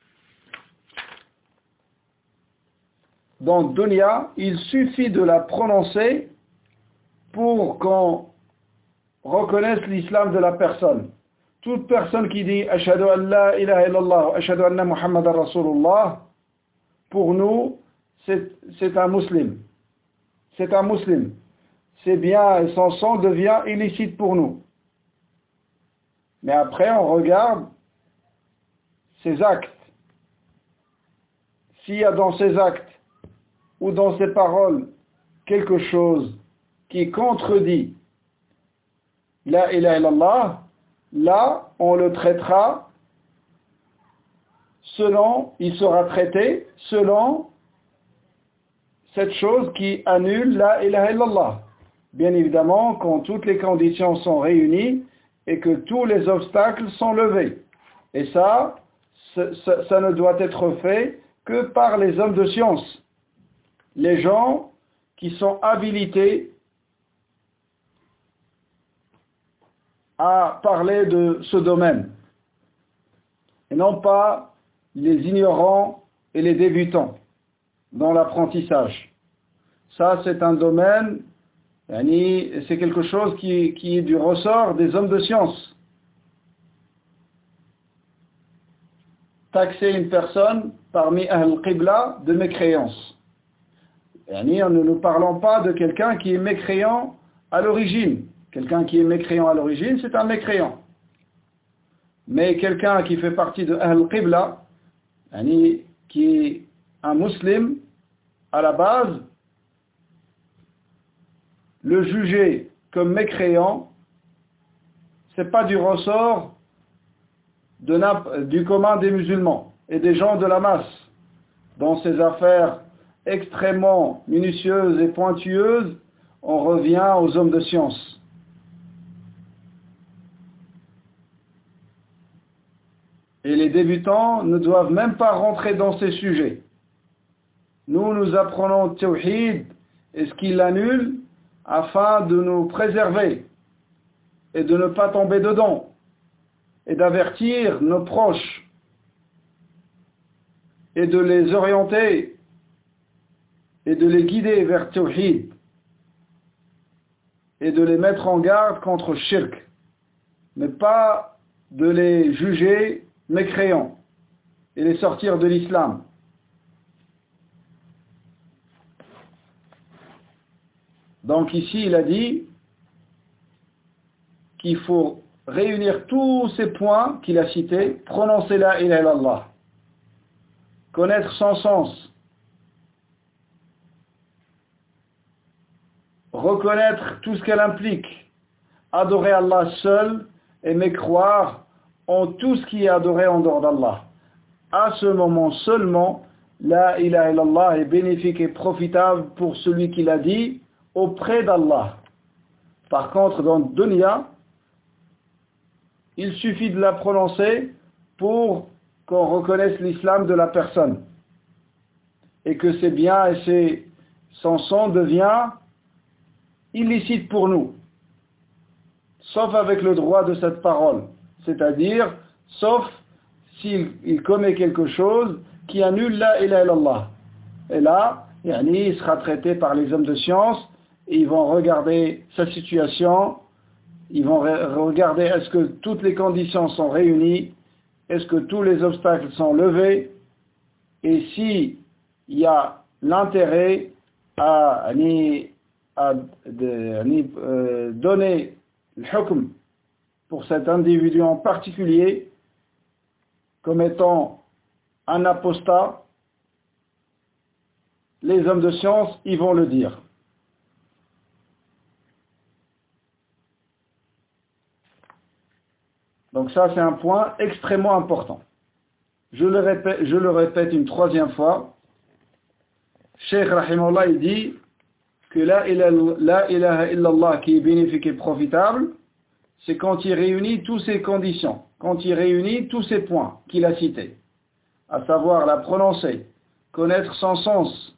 il suffit de la prononcer pour qu'on reconnaisse l'islam de la personne. Toute personne qui dit Ashhadu an la ilaha illallah, Ashhadu anna Muhammadan Rasulullah, pour nous, c'est un musulman. C'est un musulman. C'est bien, et son sang devient illicite pour nous. Mais après, on regarde ses actes. S'il y a dans ses actes ou dans ses paroles quelque chose qui contredit la ilaha illallah, là, on le traitera il sera traité selon cette chose qui annule la ilaha illallah. Bien évidemment, quand toutes les conditions sont réunies et que tous les obstacles sont levés. Et ça ne doit être fait que par les hommes de science. Les gens qui sont habilités à parler de ce domaine, et non pas les ignorants et les débutants dans l'apprentissage. Ça, c'est un domaine, c'est quelque chose qui est du ressort des hommes de science. Taxer une personne parmi Ahl Qibla de mécréance. Nous ne parlons pas de quelqu'un qui est mécréant à l'origine. Quelqu'un qui est mécréant à l'origine, c'est un mécréant. Mais quelqu'un qui fait partie de Ahl Qibla, qui est un musulman à la base, le juger comme mécréant, c'est pas du ressort du commun des musulmans et des gens de la masse. Dans ces affaires extrêmement minutieuses et pointueuses, on revient aux hommes de science. Et les débutants ne doivent même pas rentrer dans ces sujets. Nous apprenons le tawhid et ce qui l'annule afin de nous préserver et de ne pas tomber dedans et d'avertir nos proches et de les orienter et de les guider vers tawhid et de les mettre en garde contre shirk, mais pas de les juger mécréants et les sortir de l'islam. Donc ici, il a dit qu'il faut réunir tous ces points qu'il a cités, prononcer la ilaha illallah, connaître son sens, reconnaître tout ce qu'elle implique, adorer Allah seul et mécroire en tout ce qui est adoré en dehors d'Allah. À ce moment seulement, la ilaha illallah est bénéfique et profitable pour celui qui l'a dit auprès d'Allah. Par contre, dans le dunya, il suffit de la prononcer pour qu'on reconnaisse l'islam de la personne et que ses biens et son sang devient illicite pour nous, sauf avec le droit de cette parole, c'est-à-dire sauf s'il commet quelque chose qui annule la ilaha illallah. Et là, il sera traité par les hommes de science et ils vont regarder sa situation, ils vont regarder est-ce que toutes les conditions sont réunies, est-ce que tous les obstacles sont levés, et si il y a l'intérêt à donner le hukm pour cet individu en particulier comme étant un apostat, les hommes de science, ils vont le dire. Donc ça, c'est un point extrêmement important. Je le répète une troisième fois. Cheikh Rahimahullah, il dit que la ilaha illallah qui est bénéfique et profitable, c'est quand il réunit toutes ces conditions, quand il réunit tous ces points qu'il a cités, à savoir la prononcer, connaître son sens,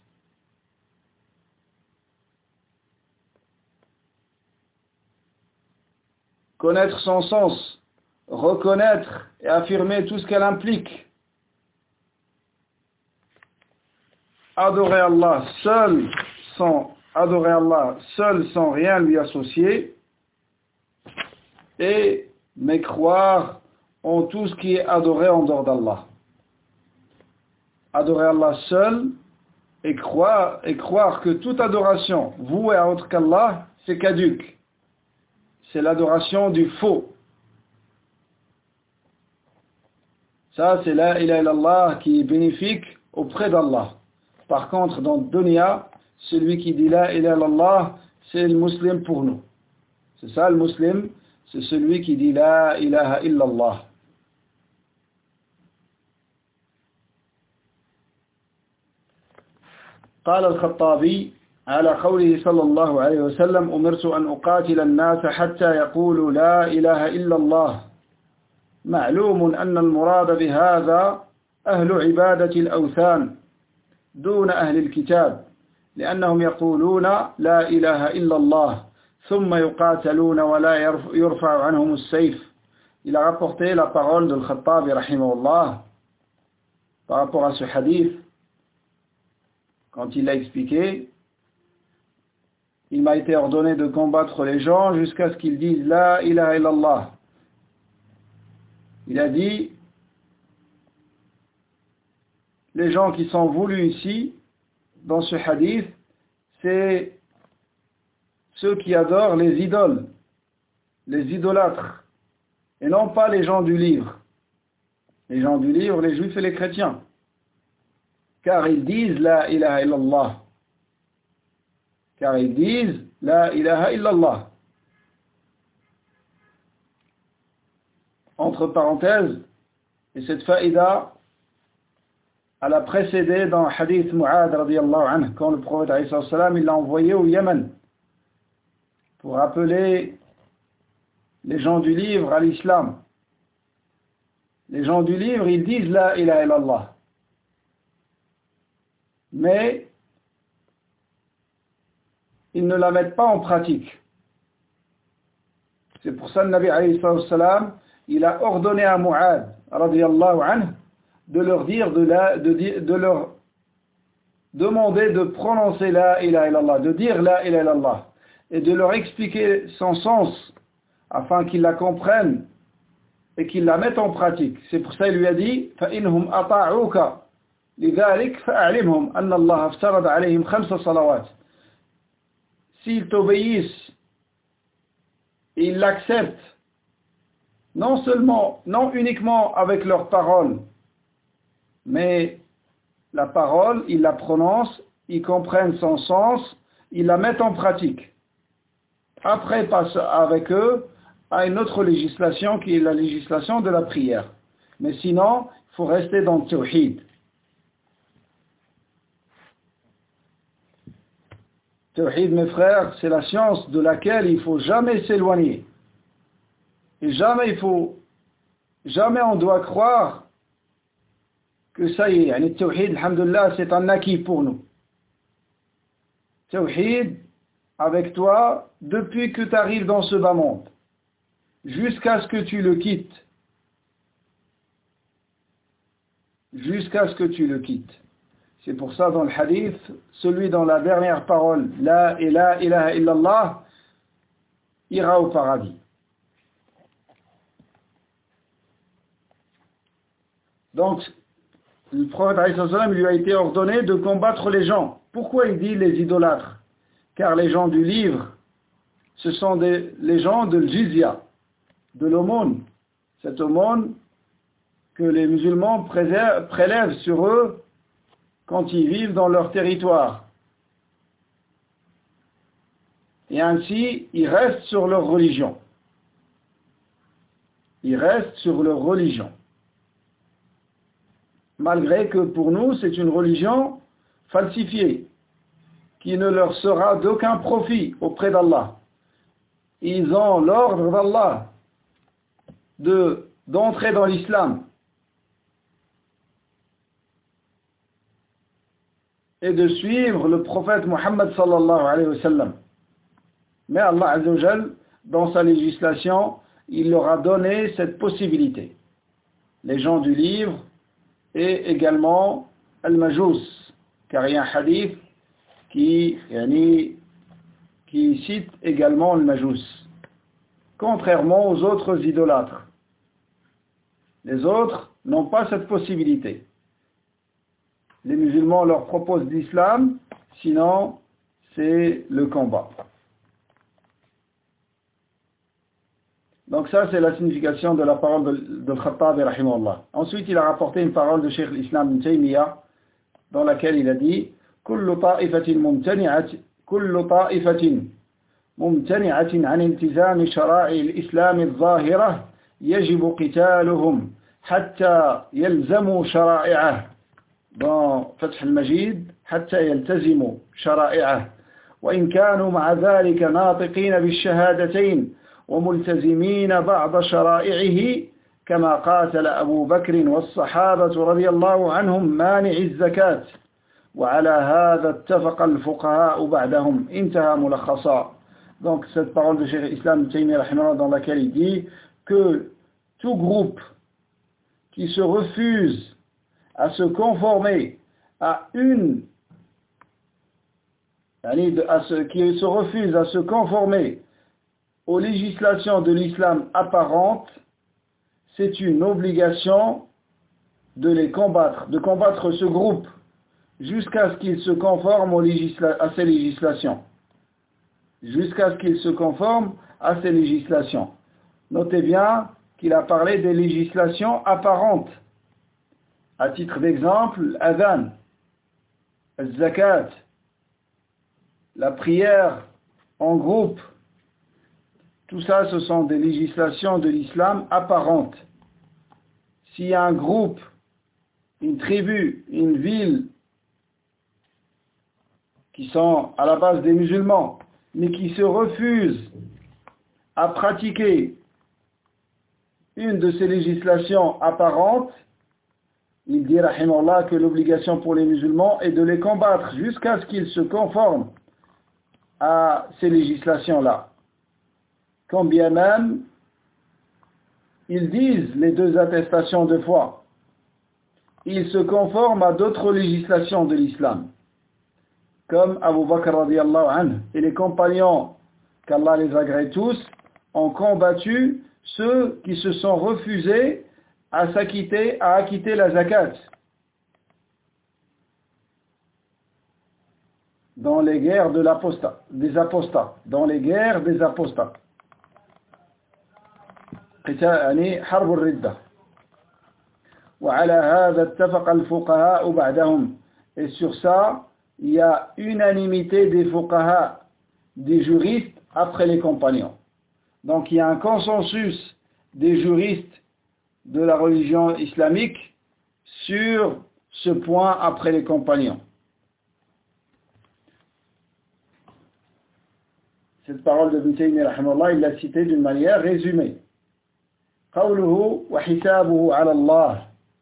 reconnaître et affirmer tout ce qu'elle implique, adorer Allah seul sans rien lui associer, et mécroire en tout ce qui est adoré en dehors d'Allah. Adorer Allah seul et croire que toute adoration vouée à autre qu'Allah, c'est caduque. C'est l'adoration du faux. Ça, c'est la ilaha illallah qui est bénéfique auprès d'Allah. Par contre, dans le dunya, celui qui dit la ilaha illallah, c'est le musulman pour nous. C'est ça, le musulman, c'est celui qui dit la ilaha illallah. قال الخطابي على قوله صلى الله عليه وسلم أمرت أن أقاتل الناس حتى يقولوا لا إله إلا الله معلوم أن المراد بهذا أهل عبادة الأوثان دون أهل الكتاب لأنهم يقولون لا إله إلا الله ثم يقاتلون ولا يرفع عنهم السيف. Il a rapporté la parole de Al-Khattabi rahimahullah par rapport à ce hadith. Quand il l'a expliqué, il m'a été ordonné de combattre les gens jusqu'à ce qu'ils disent la ilaha illallah. Il a dit, les gens qui sont voulus ici, dans ce hadith, c'est ceux qui adorent les idoles, les idolâtres, et non pas les gens du livre. Les gens du livre, les juifs et les chrétiens. Car ils disent la ilaha illallah. Car ils disent la ilaha illallah. Entre parenthèses, et cette faïda, elle a précédé dans le hadith Mu'ad radiyallahu anhu, quand le prophète alayhi salam, il l'a envoyé au Yémen pour appeler les gens du livre à l'islam. Les gens du livre, ils disent la ilaha illallah. Mais ils ne la mettent pas en pratique. C'est pour ça que le Nabi alayhi salam, il a ordonné à Mu'ad radiyallahu anhu de leur dire, de leur demander de prononcer la ilaha illallah, de dire la ilaha illallah, et de leur expliquer son sens, afin qu'ils la comprennent et qu'ils la mettent en pratique. C'est pour ça qu'il lui a dit, فَإِنْهُمْ أَطَاعُوكَ لِذَلِكَ فَأَعْلِمْهُمْ أَنَّ اللَّهَ افْتَرَضَ عَلَيْهِمْ 5 صلوات. S'ils t'obéissent, et ils l'acceptent, non uniquement avec leurs paroles, mais la parole, ils la prononcent, ils comprennent son sens, ils la mettent en pratique. Après, passe avec eux à une autre législation qui est la législation de la prière. Mais sinon, il faut rester dans le tawhid. Tawhid, mes frères, c'est la science de laquelle il ne faut jamais s'éloigner. Et jamais on doit croire que ça y est, le tawhid, alhamdulillah, c'est un acquis pour nous. Tawhid, avec toi, depuis que tu arrives dans ce bas monde, jusqu'à ce que tu le quittes. Jusqu'à ce que tu le quittes. C'est pour ça, dans le hadith, celui dans la dernière parole, la ilaha illallah, ira au paradis. Donc, le prophète alayhi salam lui a été ordonné de combattre les gens. Pourquoi il dit les idolâtres? Car les gens du livre, ce sont les gens de jizya, de l'aumône. Cette aumône que les musulmans prélèvent sur eux quand ils vivent dans leur territoire. Et ainsi, ils restent sur leur religion. Ils restent sur leur religion. Malgré que pour nous, c'est une religion falsifiée, qui ne leur sera d'aucun profit auprès d'Allah. Ils ont l'ordre d'Allah d'entrer dans l'islam et de suivre le prophète Muhammad sallallahu alayhi wa sallam. Mais Allah azza wa jal, dans sa législation, il leur a donné cette possibilité. Les gens du livre et également al-majous, car il y a un hadith qui cite également le majous, contrairement aux autres idolâtres. Les autres n'ont pas cette possibilité. Les musulmans leur proposent l'islam, sinon c'est le combat. Donc ça, c'est la signification de la parole de Khattabi rahimahullah. Ensuite, il a rapporté une parole de Cheikh l'Islam Ibn Taymiyyah, dans laquelle il a dit كل طائفة ممتنعة عن التزام شرائع الإسلام الظاهرة يجب قتالهم حتى يلزموا شرائعه. Dans Fath al-Majid, حتى يلتزموا شرائعه وإن كانوا مع ذلك ناطقين بالشهادتين وملتزمين بعض شرائعه كما قاتل أبو بكر والصحابة رضي الله عنهم مانع الزكاة وعلى هذا اتفق الفقهاء بعدهم انتهى ملخصا. Donc cette parole de Cheikh Islam Taymiyyah rahimahullah dans laquelle il dit que tout groupe qui se refuse à se conformer à qui se refuse à se conformer aux législations de l'islam apparentes, c'est une obligation de les combattre, de combattre ce groupe jusqu'à ce qu'il se conforme à ces législations. Jusqu'à ce qu'il se conforme à ces législations. Notez bien qu'il a parlé des législations apparentes. À titre d'exemple, l'adhan, le zakat, la prière en groupe, tout ça, ce sont des législations de l'islam apparentes. S'il y a un groupe, une tribu, une ville, qui sont à la base des musulmans, mais qui se refusent à pratiquer une de ces législations apparentes, il dit, rahimahullah, que l'obligation pour les musulmans est de les combattre jusqu'à ce qu'ils se conforment à ces législations-là. Quand bien même ils disent les deux attestations de foi, ils se conforment à d'autres législations de l'islam, comme Abu Bakr radiyallahu anhu et les compagnons, qu'Allah les agrée tous, ont combattu ceux qui se sont refusés à acquitter la zakat dans les guerres des apostats, dans les guerres des apostats. يعني حرب الردة وعلى هذا اتفق الفقهاء بعدهم. Et sur ça, il y a unanimité des fuqaha, des juristes après les compagnons. Donc il y a un consensus des juristes de la religion islamique sur ce point après les compagnons. Cette parole de Ibn Taymiyyah rahimahullah, il l'a citée d'une manière résumée. قوله وحسابه على الله.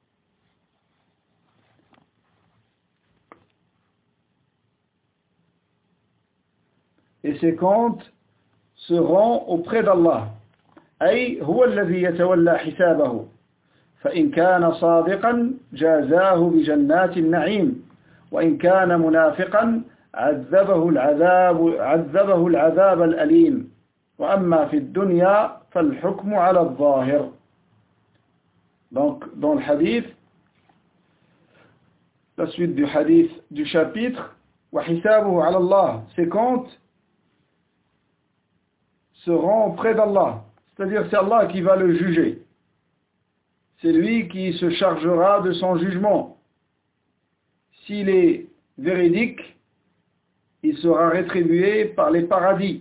Et ses comptes seront auprès d'Allah. أي هو الذي يتولى حسابه. فإن كان صادقا جازاه بجنات النعيم وإن كان منافقا عذبه العذاب الأليم وأما في الدنيا فالحكم على الظاهر. Donc dans le hadith, la suite du hadith du chapitre, وحسابه على الله, ses comptes seront auprès d'Allah, c'est-à-dire c'est Allah qui va le juger, c'est lui qui se chargera de son jugement. S'il est véridique, il sera rétribué par le paradis.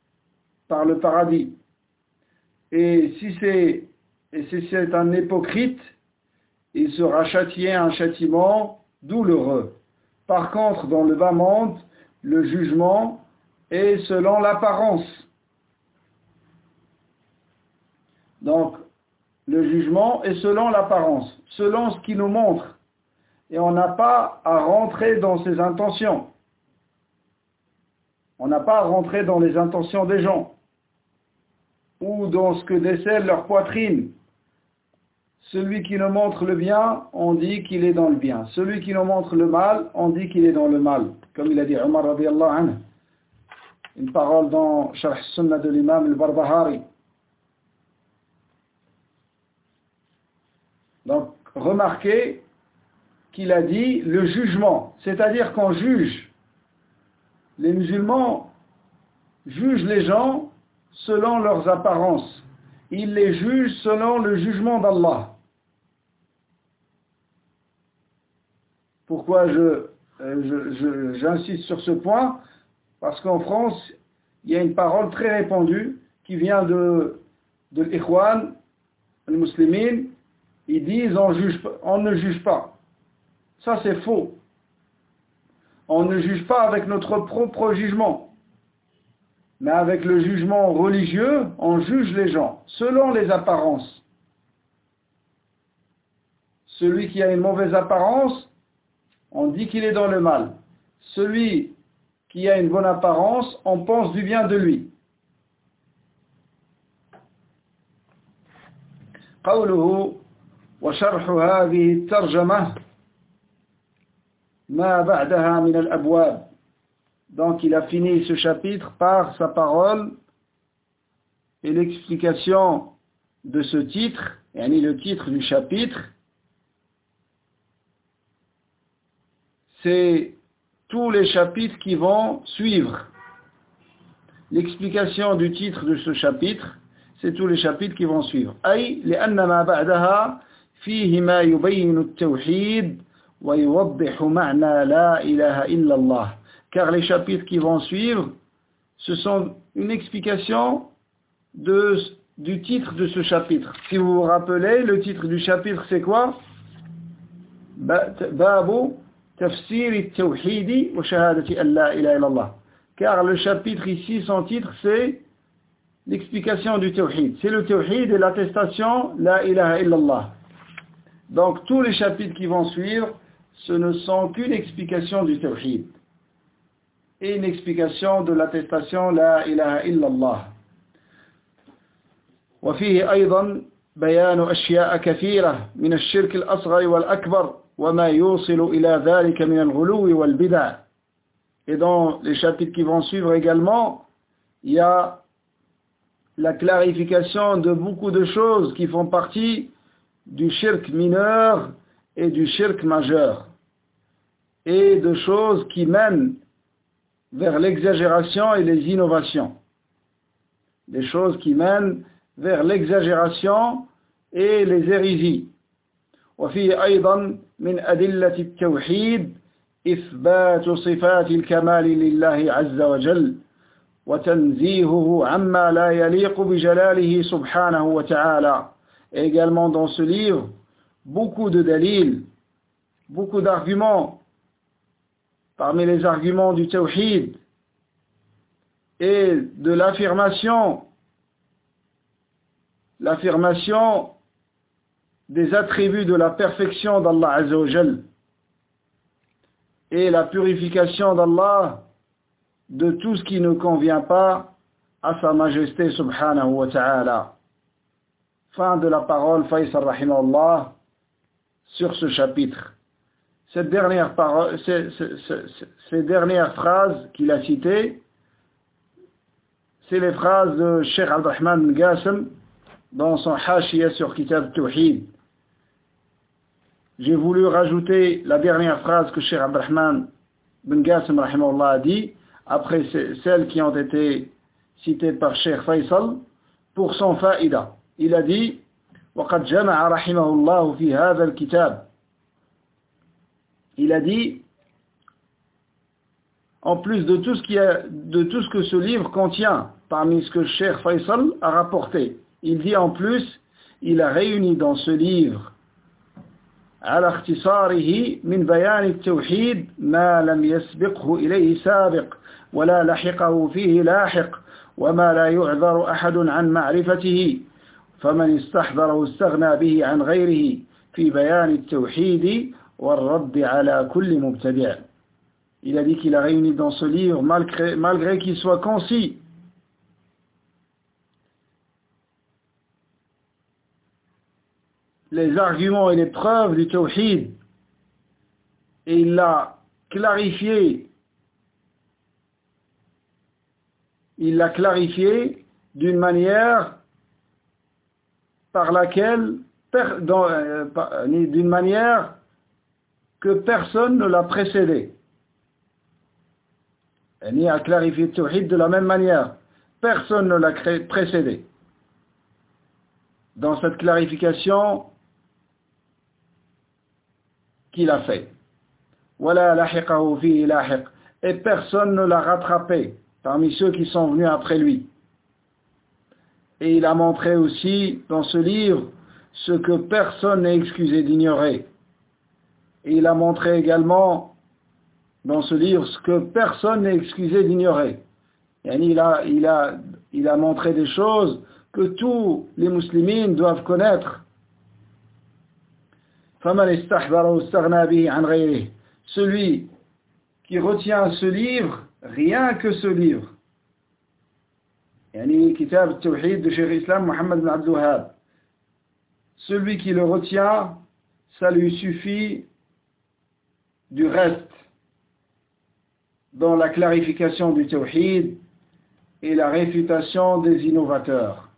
Et si c'est un hypocrite, il sera châtié un châtiment douloureux. Par contre, dans le bas monde, le jugement est selon l'apparence. Donc, le jugement est selon l'apparence, selon ce qu'il nous montre. Et on n'a pas à rentrer dans ses intentions. On n'a pas à rentrer dans les intentions des gens, ou dans ce que décèle leur poitrine. Celui qui nous montre le bien, on dit qu'il est dans le bien. Celui qui nous montre le mal, on dit qu'il est dans le mal. Comme il a dit Omar radiyallahu anhu. Une parole dans Sharh Sunnah de l'imam al-Barbahari. Donc, remarquez qu'il a dit le jugement. C'est-à-dire qu'on juge. Les musulmans jugent les gens selon leurs apparences. Ils les jugent selon le jugement d'Allah. Pourquoi j'insiste sur ce point? Parce qu'en France, il y a une parole très répandue qui vient de l'Ikhwan, les musulmans. Ils disent on ne juge pas. Ça c'est faux. On ne juge pas avec notre propre jugement. Mais avec le jugement religieux, on juge les gens selon les apparences. Celui qui a une mauvaise apparence, on dit qu'il est dans le mal. Celui qui a une bonne apparence, on pense du bien de lui. قوله وشرح هذه الترجمة ما بعدها من الأبواب. Donc il a fini ce chapitre par sa parole et l'explication de ce titre, yani le titre du chapitre, c'est tous les chapitres qui vont suivre. L'explication du titre de ce chapitre, c'est tous les chapitres qui vont suivre. أي لأن ما بعدها فيه ما يبين التوحيد ويوضح معنى لا إله إلا الله. Car les chapitres qui vont suivre, ce sont une explication du titre de ce chapitre. Si vous vous rappelez, le titre du chapitre c'est quoi? Babu Tafsir al-Tawhid wa Shahadati an la ilaha illallah. Car le chapitre ici, son titre c'est l'explication du Tawhid. C'est le Tawhid et l'attestation la ilaha illallah. Donc tous les chapitres qui vont suivre, ce ne sont qu'une explication du Tawhid et une explication de l'attestation la ilaha illallah. وفيه أيضا بيان أشياء كثيرة من الشرك الأصغر والأكبر وما يوصل إلى ذلك من الغلو والبدع. Et dans les chapitres qui vont suivre également, il y a la clarification de beaucoup de choses qui font partie du shirk mineur et du shirk majeur, et de choses qui mènent vers l'exagération et les innovations. Des choses qui mènent vers l'exagération et les hérésies. وفيه أيضا من أدلة التوحيد إثبات صفات الكمال لله عز وجل وتنزيهه عما لا يليق بجلاله سبحانه وتعالى. Et également dans ce livre, beaucoup de dalils, beaucoup d'arguments, parmi les arguments du tawhid et de l'affirmation des attributs de la perfection d'Allah Azza wa Jal et la purification d'Allah de tout ce qui ne convient pas à sa majesté subhanahu wa ta'ala. Fin de la parole Faisal rahimahullah sur ce chapitre. Ces dernières phrases qu'il a citées, c'est les phrases de Cheikh Abdurrahman bin Qasim dans son Hashiyah sur Kitab Tawhid. J'ai voulu rajouter la dernière phrase que Cheikh Abdurrahman bin Qasim rahimahullah a dit, après celles qui ont été citées par Cheikh Faisal, pour son faïda. Il a dit وَقَدْ جَمَعَ رَحِمَهُ اللَّهُ فِي هَذَا الْكِتَابِ. Il a dit, en plus de tout ce que ce livre contient, parmi ce que Cheikh Faisal a rapporté, il dit en plus, il a réuni dans ce livre على اختصاره من بيان التوحيد ما لم يسبقه إليه سابق ولا لحقه فيه لاحق وما لا يعذر أحد عن معرفته فمن استحضره استغنى به عن غيره في بيان التوحيد والرد على كل مبتدع. Il a dit qu'il a réuni dans ce livre, malgré qu'il soit concis, les arguments et les preuves du tawhid, et il l'a clarifié d'une manière par laquelle d'une manière que personne ne l'a précédé. Il a clarifié le tawhid de la même manière, personne ne l'a précédé. Dans cette clarification qu'il a fait. Wala lahiqahu fihi lahiq. Et personne ne l'a rattrapé parmi ceux qui sont venus après lui. Et il a montré aussi dans ce livre ce que personne n'est excusé d'ignorer. Et il a montré également dans ce livre ce que personne n'est excusé d'ignorer. Et il a montré des choses que tous les musulmans doivent connaître. فَمَنِ اسْتَحْضَرَهُ اسْتَغْنَى بِهِ عَنْ غَيْرِهِ. celui qui retient ce livre, rien que ce livre, yani Kitab al-Tawhid de Cheikh Islam Mohammed bin Abdul Wahhab, celui qui le retient, ça lui suffit du reste dans la clarification du Tawhid et la réfutation des innovateurs.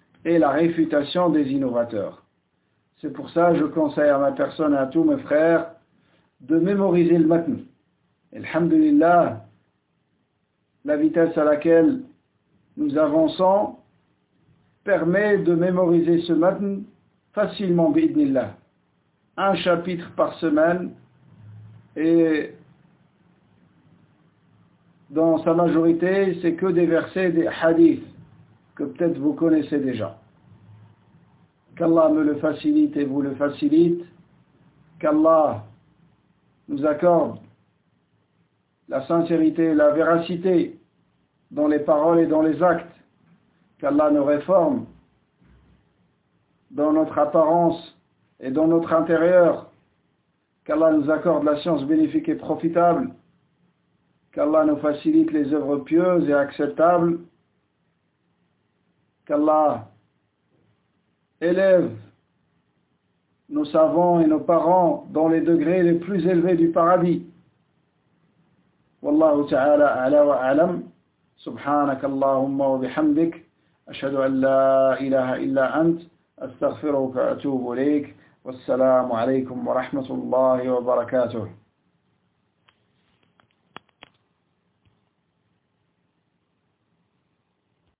C'est pour ça que je conseille à ma personne et à tous mes frères de mémoriser le matn. Alhamdulillah, la vitesse à laquelle nous avançons permet de mémoriser ce matn facilement, bi'idnillah. Un chapitre par semaine, et dans sa majorité, c'est que des versets, des hadiths, que peut-être vous connaissez déjà. Qu'Allah me le facilite et vous le facilite. Qu'Allah nous accorde la sincérité et la véracité dans les paroles et dans les actes. Qu'Allah nous réforme dans notre apparence et dans notre intérieur. Qu'Allah nous accorde la science bénéfique et profitable. Qu'Allah nous facilite les œuvres pieuses et acceptables. Qu'Allah élève nos savants et nos parents dans les degrés les plus élevés du paradis. Wallahu ta'ala a'la wa a'lam. Subhanaka Allahumma wa bihamdik. Ashhadu an la ilaha illa ant. Astaghfiruka wa atubu ilayk. Wassalamu alaykum wa rahmatullahi wa barakatuh.